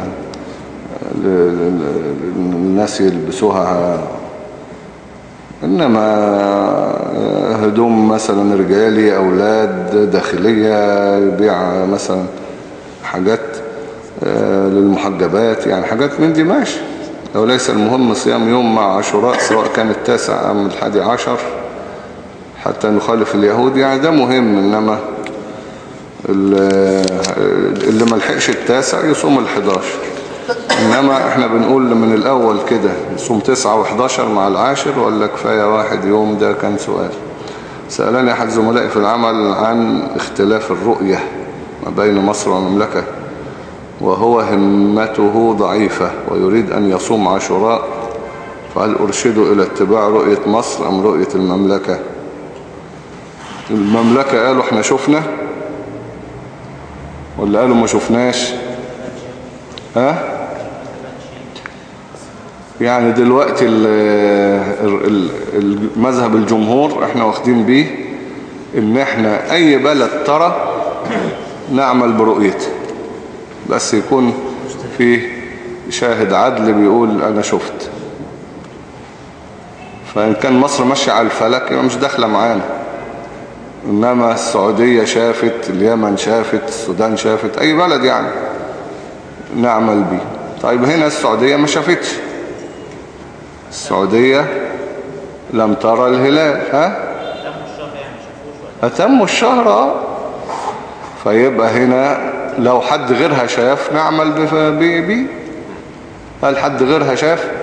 الناس يلبسوها، إنما هدوم مثلا رجالي أولاد داخلية، يبيع مثلا حاجات للمحجبات يعني، حاجات من دي ماشي. لو ليس المهم صيام يوم مع عاشوراء سواء كان 9 أم 11 حتى نخالف اليهود يعني ده مهم. إنما اللي ملحقش 9 يصوم 11. إنما احنا بنقول من الأول كده يصوم 9 و11 مع العاشر ولا كفاية واحد يوم؟ ده كان سؤال. سألني أحد زملائي في العمل عن اختلاف الرؤية ما بين مصر والمملكة، وهو همته ضعيفة ويريد أن يصوم عاشوراء، فهل أرشده إلى اتباع رؤية مصر أم رؤية المملكة؟ المملكة قالوا احنا شفنا ولا قالوا ما شفناش؟ ها؟ يعني دلوقتي المذهب الجمهور احنا واخدين بيه ان احنا اي بلد ترى نعمل برؤيته، بس يكون فيه شاهد عدل بيقول انا شفت. فان كان مصر ماشية على الفلك يبقى مش داخلة معانا، انما السعودية شافت، اليمن شافت، السودان شافت، اي بلد يعني نعمل بيه. طيب هنا السعودية ما شافتش، السعودية لم ترى الهلال. ها؟ أتم الشهر. فيبقى هنا لو حد غيرها شاف نعمل بيه. هل حد غيرها شاف؟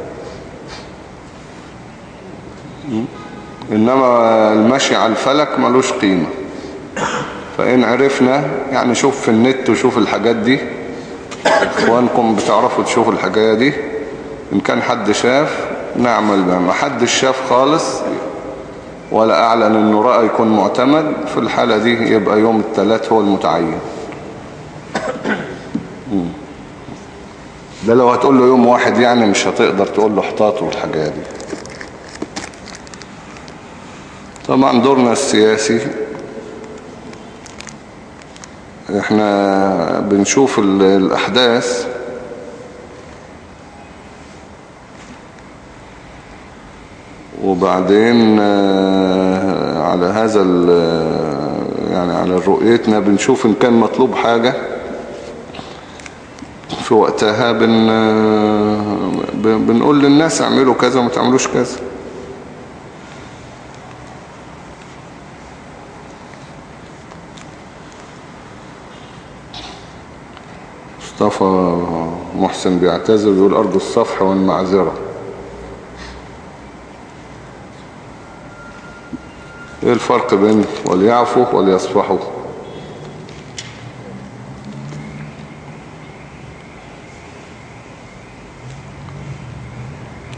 إنما المشي على الفلك ملوش قيمة. فإن عرفنا يعني شوف في النت وشوف الحاجات دي، إخوانكم بتعرفوا تشوفوا الحاجات دي، إن كان حد شاف نعمل بها، ما حد شاف خالص ولا أعلن إنه رأى يكون معتمد، في الحالة دي يبقى يوم الثلاث هو المتعين. ده لو هتقول له يوم واحد يعني مش هتقدر تقول له احتاط والحاجات دي. طبعا دورنا السياسي احنا بنشوف الأحداث وبعدين على هذا يعني على رؤيتنا بنشوف إن كان مطلوب حاجة في وقتها بنقول للناس اعملوا كذا وما تعملوش كذا. مصطفى محسن بيعتذر بيقول أرجو الصفح والمعذرة. ايه الفرق بين وليعفوا وليصفحوا؟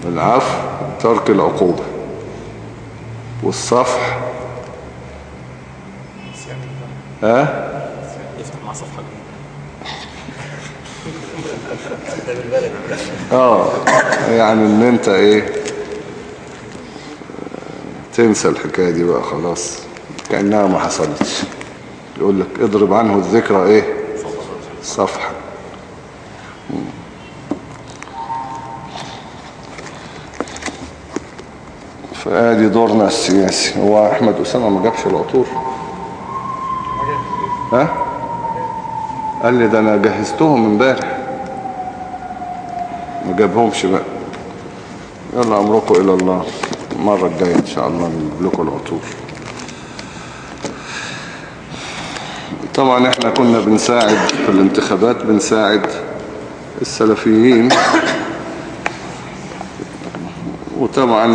العفو ترك العقوبة، والصفح يفتح مع صفحة يعني ان انت ايه تنسى الحكاية دي بقى خلاص كأنها ما حصلتش. يقول لك اضرب عنه الذكرى ايه صفحة. فادي دورنا السياسي. هو احمد اسامة ما جابش العطور؟ قال لي ده انا جهزتهم امبارح ما جابهمش بقى. يلا امركم الى الله، المرة الجاية ان شاء الله نجيب لكم العطور. طبعا احنا كنا بنساعد في الانتخابات، بنساعد السلفيين، وطبعا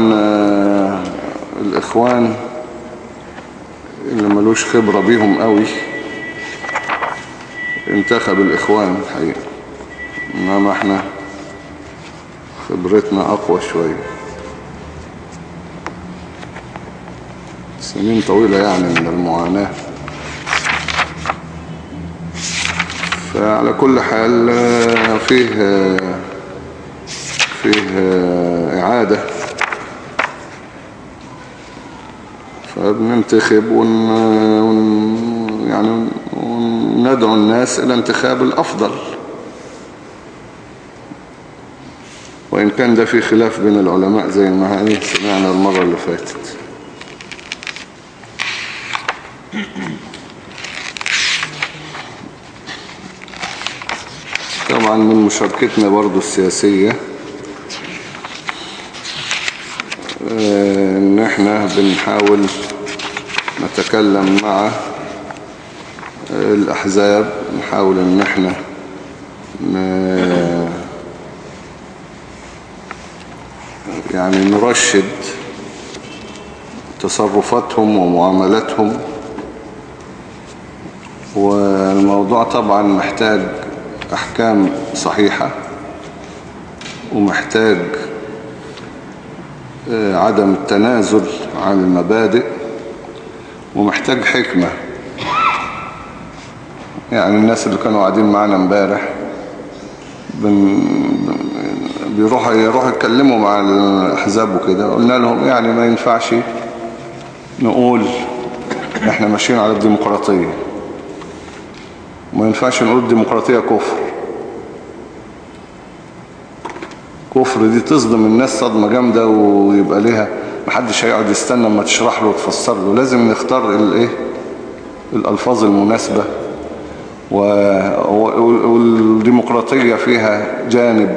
الاخوان اللي ملوش خبرة بيهم قوي انتخب الاخوان الحقيقة، انما احنا خبرتنا اقوى شوية، سنين طويلة يعني من المعاناة. فعلى كل حال فيه إعادة، فبننتخب يعني وندعو الناس إلى انتخاب الأفضل، وإن كان ده في خلاف بين العلماء زي ما سمعنا المرة اللي فاتت. طبعا من مشاركتنا برضو السياسية ان احنا بنحاول نتكلم مع الاحزاب، نحاول ان احنا يعني نرشد تصرفاتهم ومعاملاتهم. والموضوع طبعا محتاج أحكام صحيحة، ومحتاج عدم التنازل عن المبادئ، ومحتاج حكمة. يعني الناس اللي كانوا قاعدين معانا امبارح بيروحوا يتكلموا مع الأحزاب وكده، قلنا لهم يعني ما ينفعش نقول احنا ماشيين على الديمقراطية، ما ينفعش نقول الديمقراطية كفر دي تصدم الناس صدمة جامدة، ويبقى ليها محدش هيقعد يستنى اما تشرح له وتفسر له. لازم نختار الألفاظ المناسبة. والديمقراطية فيها جانب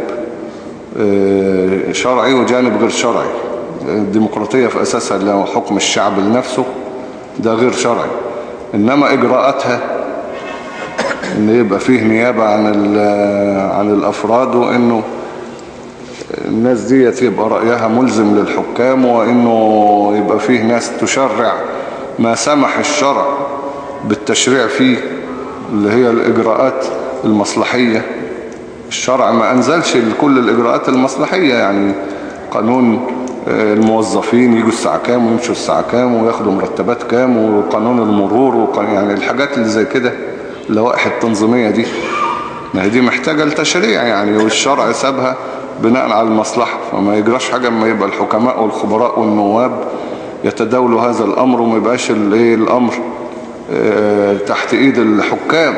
شرعي وجانب غير شرعي. الديمقراطية في أساسها لو حكم الشعب لنفسه ده غير شرعي، إنما إجراءاتها إن يبقى فيه نيابة عن الأفراد، وإنه الناس دي يبقى رأيها ملزم للحكام، وإنه يبقى فيه ناس تشرع ما سمح الشرع بالتشريع فيه، اللي هي الإجراءات المصلحية. الشرع ما أنزلش كل الإجراءات المصلحية، يعني قانون الموظفين يجوا الساعة كام ويمشوا الساعة كام وياخدوا مرتبات كام، وقانون المرور يعني الحاجات اللي زي كده، اللوائح التنظيمية دي، ما هي دي محتاجة لتشريع يعني، والشرع سابها بناء على المصلحة. فما يجراش حاجة ما يبقى الحكماء والخبراء والنواب يتداولوا هذا الأمر، وما يبقاش الأمر تحت إيد الحكام.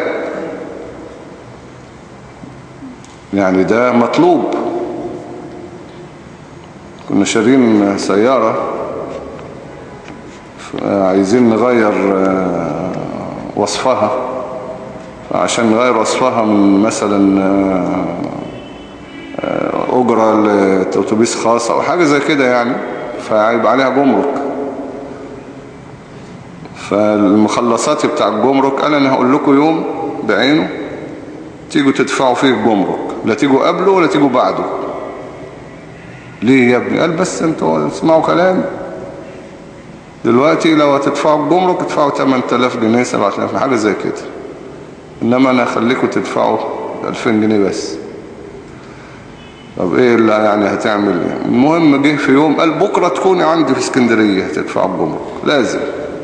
يعني ده مطلوب. كنا شارين سيارة عايزين نغير وصفها، عشان نغير وصفها من مثلا أجرة لأوتوبيس خاص أو حاجة زي كده يعني، فهيبقى عليها جمرك. فالمخلصات بتاع الجمرك قال أنا هقول لكم يوم بعينه تيجوا تدفعوا فيه الجمرك، لا تيجوا قبله ولا تيجوا بعده. ليه يا ابني؟ قال بس انتوا اسمعوا كلام. دلوقتي لو هتدفعوا الجمرك ادفعوا 8000 جنيه 7000 حاجة زي كده، انما انا هخليكم تدفعوا 2000 جنيه بس. طب ايه اللي يعني هتعمل ايه؟ المهم جه في يوم قال بكرة تكوني عندي في اسكندرية هتدفع الجمرك لازم.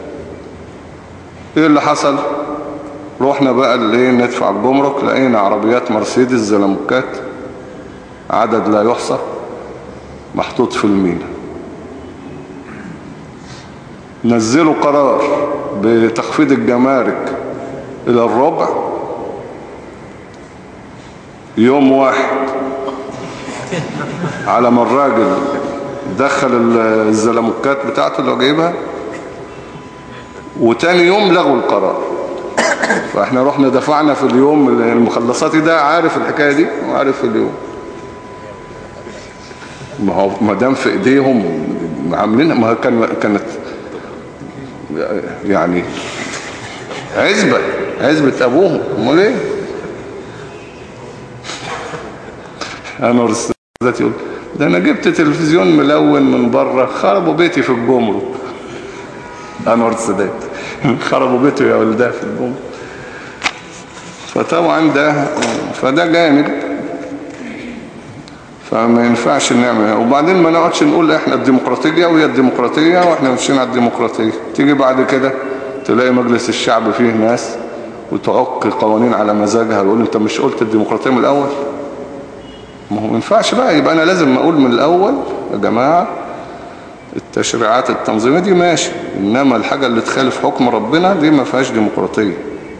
ايه اللي حصل؟ روحنا بقى اللي ندفع الجمرك، لقينا عربيات مرسيدس زلموكات عدد لا يحصى محطوط في المينا. نزلوا قرار بتخفيض الجمارك الى الربع يوم واحد على ما الراجل دخل الزلموكات بتاعته اللي هو جايبها، وتاني يوم لغوا القرار. فاحنا رحنا دفعنا في اليوم المخلصاتي ده عارف الحكاية دي وعارف اليوم، ما دام في ايديهم عاملينها، ما كانت يعني عزبة ابوهم. امال ايه؟ انا ذاتي يقول ده انا جبت تلفزيون ملون من بره خربوا بيتي في الجمرك. انور السادات خربوا بيته يا ولدها في الجمرك. فطبعا فده جانب، فما ينفعش نعمل. وبعدين ما نقعدش نقول احنا الديمقراطية وهي الديمقراطية واحنا ماشيين على الديمقراطية. تيجي بعد كده تلاقي مجلس الشعب فيه ناس وتعق قوانين على مزاجها ويقول انت مش قلت الديمقراطية من الاول؟ ما هو ما ينفعش بقى. يبقى انا لازم اقول من الاول يا جماعة التشريعات التنظيمية دي ماشي، انما الحاجة اللي تخالف حكم ربنا دي ما فيهاش ديمقراطية.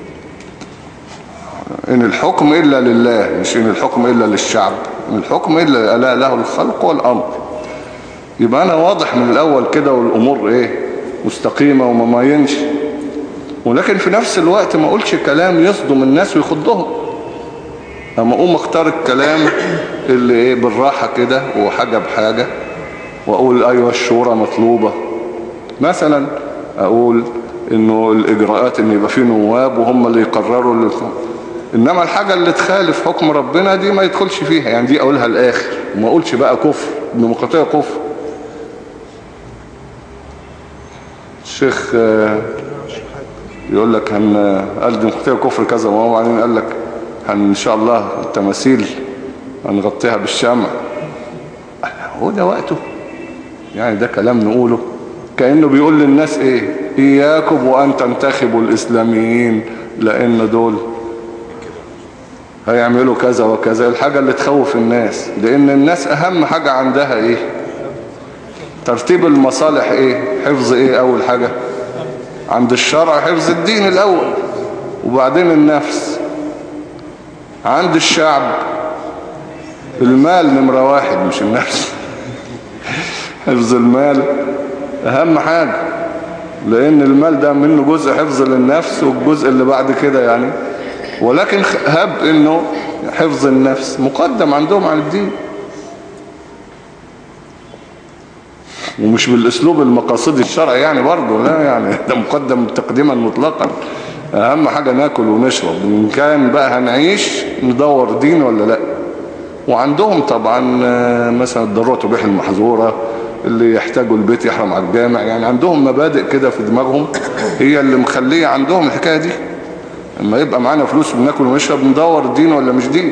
إن الحكم إلا لله، مش إن الحكم إلا للشعب. إن الحكم إلا له الخلق والأمر. يبقى أنا واضح من الأول كده والأمور إيه مستقيمة وما ماينش، ولكن في نفس الوقت ما أقولش كلام يصدم الناس ويخضهم. أما أقوم أختار الكلام اللي إيه بالراحة كده وحاجة بحاجة، وأقول أيوة الشورى مطلوبة مثلا، أقول إنه الإجراءات إن يبقى فيه نواب وهم اللي يقرروا إنما الحاجة اللي تخالف حكم ربنا دي ما يدخلش فيها. يعني دي أقولها الآخر وما أقولش بقى كفر، الديمقراطية كفر. الشيخ يقول لك قال الديمقراطية كفر كذا، وبعدين قال لك إن شاء الله التماثيل هنغطيها بالشمع. هو ده وقته؟ يعني ده كلام نقوله كأنه بيقول للناس إيه؟ إياكم وأن تنتخبوا الإسلاميين لأن دول هيعملوا كذا وكذا. الحاجة اللي تخوف الناس، لأن الناس أهم حاجة عندها إيه؟ ترتيب المصالح. إيه؟ حفظ إيه أول حاجة؟ عند الشرع حفظ الدين الأول، وبعدين النفس. عند الشعب المال نمرة واحد مش النفس. حفظ المال أهم حاجة، لأن المال ده منه جزء حفظ للنفس والجزء اللي بعد كده يعني. ولكن هب انه حفظ النفس مقدم عندهم عن الدين، ومش بالاسلوب المقاصدي الشرعي يعني برضه، لا يعني ده مقدم تقديما مطلقا. اهم حاجة ناكل ونشرب، ان كان بقى هنعيش ندور دين ولا لا. وعندهم طبعا مثلا الضرورة تبيح المحظورة، اللي يحتاجوا البيت يحرم على الجامع. يعني عندهم مبادئ كده في دماغهم هي اللي مخليه عندهم الحكاية دي. اما يبقى معانا فلوس بناكل ونشرب ندور دين ولا مش دين.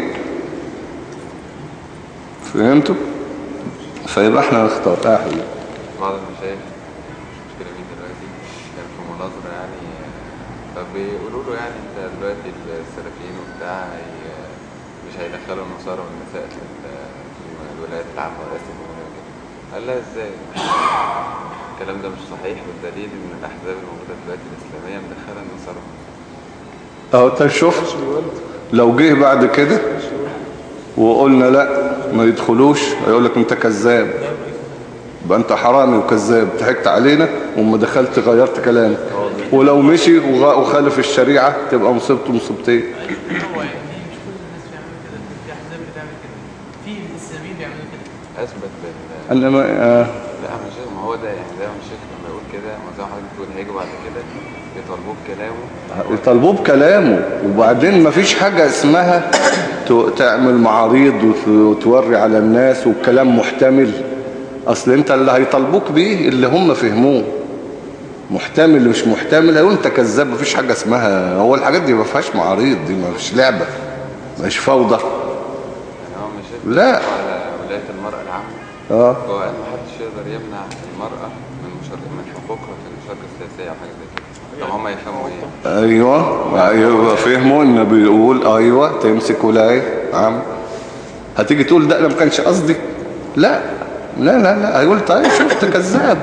فهمتوا؟ فيبقى احنا نختار حبيبي. بعض المشايخ مشكلة مين دلوقتي كان في مناظرة يعني، فبيقولوا له يعني انت دلوقتي السلفيين وبتاع مش هيدخلوا النصارى والنساء في الولايات العامة ورئاسة الجمهورية وكده. قال لها ازاي؟ الكلام ده مش صحيح، والدليل ان الاحزاب الموجودة دلوقتي الاسلامية مدخلة النصارى. انت شوف لو جه بعد كده وقلنا لا ما يدخلوش، هيقول لك انت كذاب، يبقى انت حرامي وكذاب، ضحكت علينا وما دخلت غيرت كلامك. ولو مشي وخالف الشريعة تبقى مصيبته مصيبتين. هو يعني مش كل الناس بيعملوا كده، في احزاب بتعمل كده، في الاسلاميين بيعملوا كده. اثبت انا لا مش ما هو ده يعني، ده مش لما يقول كده زي ما حضرتك بتقول هيجوا بعد كده يطالبوه بكلامه، يطالبوه بكلامه. وبعدين ما فيش حاجة اسمها تعمل معارض وتوري على الناس والكلام محتمل. اصل انت اللي هيطالبوك بيه اللي هم فهموه، محتمل مش محتمل هيقول انت كذاب. ما فيش حاجة اسمها، هو الحاجات دي ما فيهاش معارض، دي ما فيش لعبة، مش فوضى. لا ولاية المرأة العامة هو قال محدش يقدر يمنع المرأة من حقوقها في المشاركة السياسية أو حاجة زي كده. طب هم يفهموا ايه؟ ايوه فهموا ان بيقول ايوه تمسك ولاية عامة. هتيجي تقول ده انا ما كانش قصدي؟ لا لا لا لا، هيقول طيب شفت كذاب.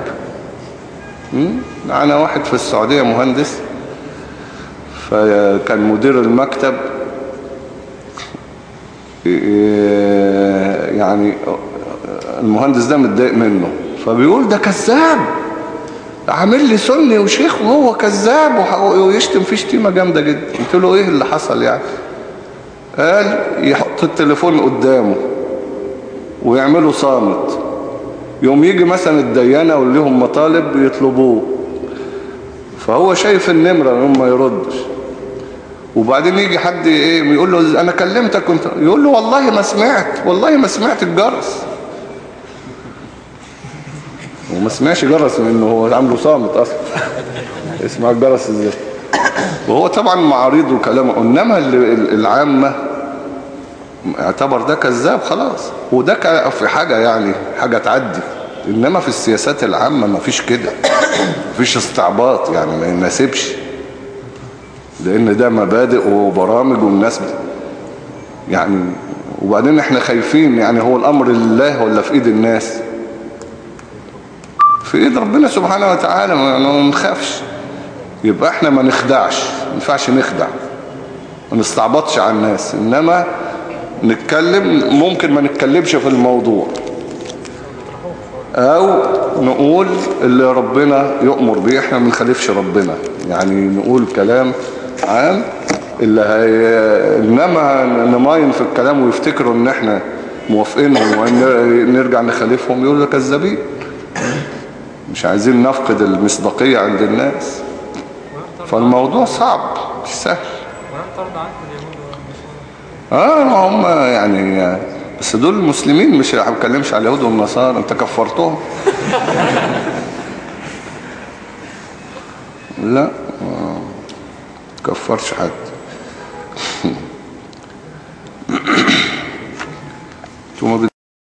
انا واحد في السعودية مهندس، فكان مدير المكتب يعني المهندس ده متضايق منه، فبيقول ده كذاب، عامل لي سني وشيخ وهو كذاب، ويشتم فيه شتيمة جامدة جدا. قلت له ايه اللي حصل يعني؟ قال يحط التليفون قدامه ويعملوا صامت، يوم يجي مثلا الديانة واللي هم مطالب يطلبوه، فهو شايف النمرة هم ما يردش، وبعدين يجي حد ايه يقول له انا كلمتك كنت، يقول له والله ما سمعت، والله ما سمعت الجرس، وما سمعش جرس لانه هو عامله صامت اصلا. اسمع الجرس ازاي؟ وهو طبعا معارض وكلامه، انما العامة اعتبر ده كذاب خلاص، وده في حاجة يعني حاجة تعدي. انما في السياسات العامة ما فيش كده، ما فيش استعباط يعني، ما يناسبش، لان ده مبادئ وبرامج والناس يعني. وبعدين احنا خايفين يعني، هو الامر لله ولا في ايد الناس؟ في ايد ربنا سبحانه وتعالى، ما نخافش. يبقى احنا ما نخدعش، ما ينفعش نخدع، ما نستعبطش على الناس، انما نتكلم، ممكن ما نتكلمش في الموضوع، او نقول اللي ربنا يؤمر به، احنا ما نخالفش ربنا يعني، نقول كلام عام اللي انما نماين في الكلام ويفتكروا ان احنا موافقينهم ونرجع نخالفهم، يقولوا كذابين. مش عايزين نفقد المصداقية عند الناس، فالموضوع صعب مش سهل. هم يعني بس دول المسلمين، مش هتكلمش على اليهود والنصارى، انت كفرتهم. لا كفرش حد.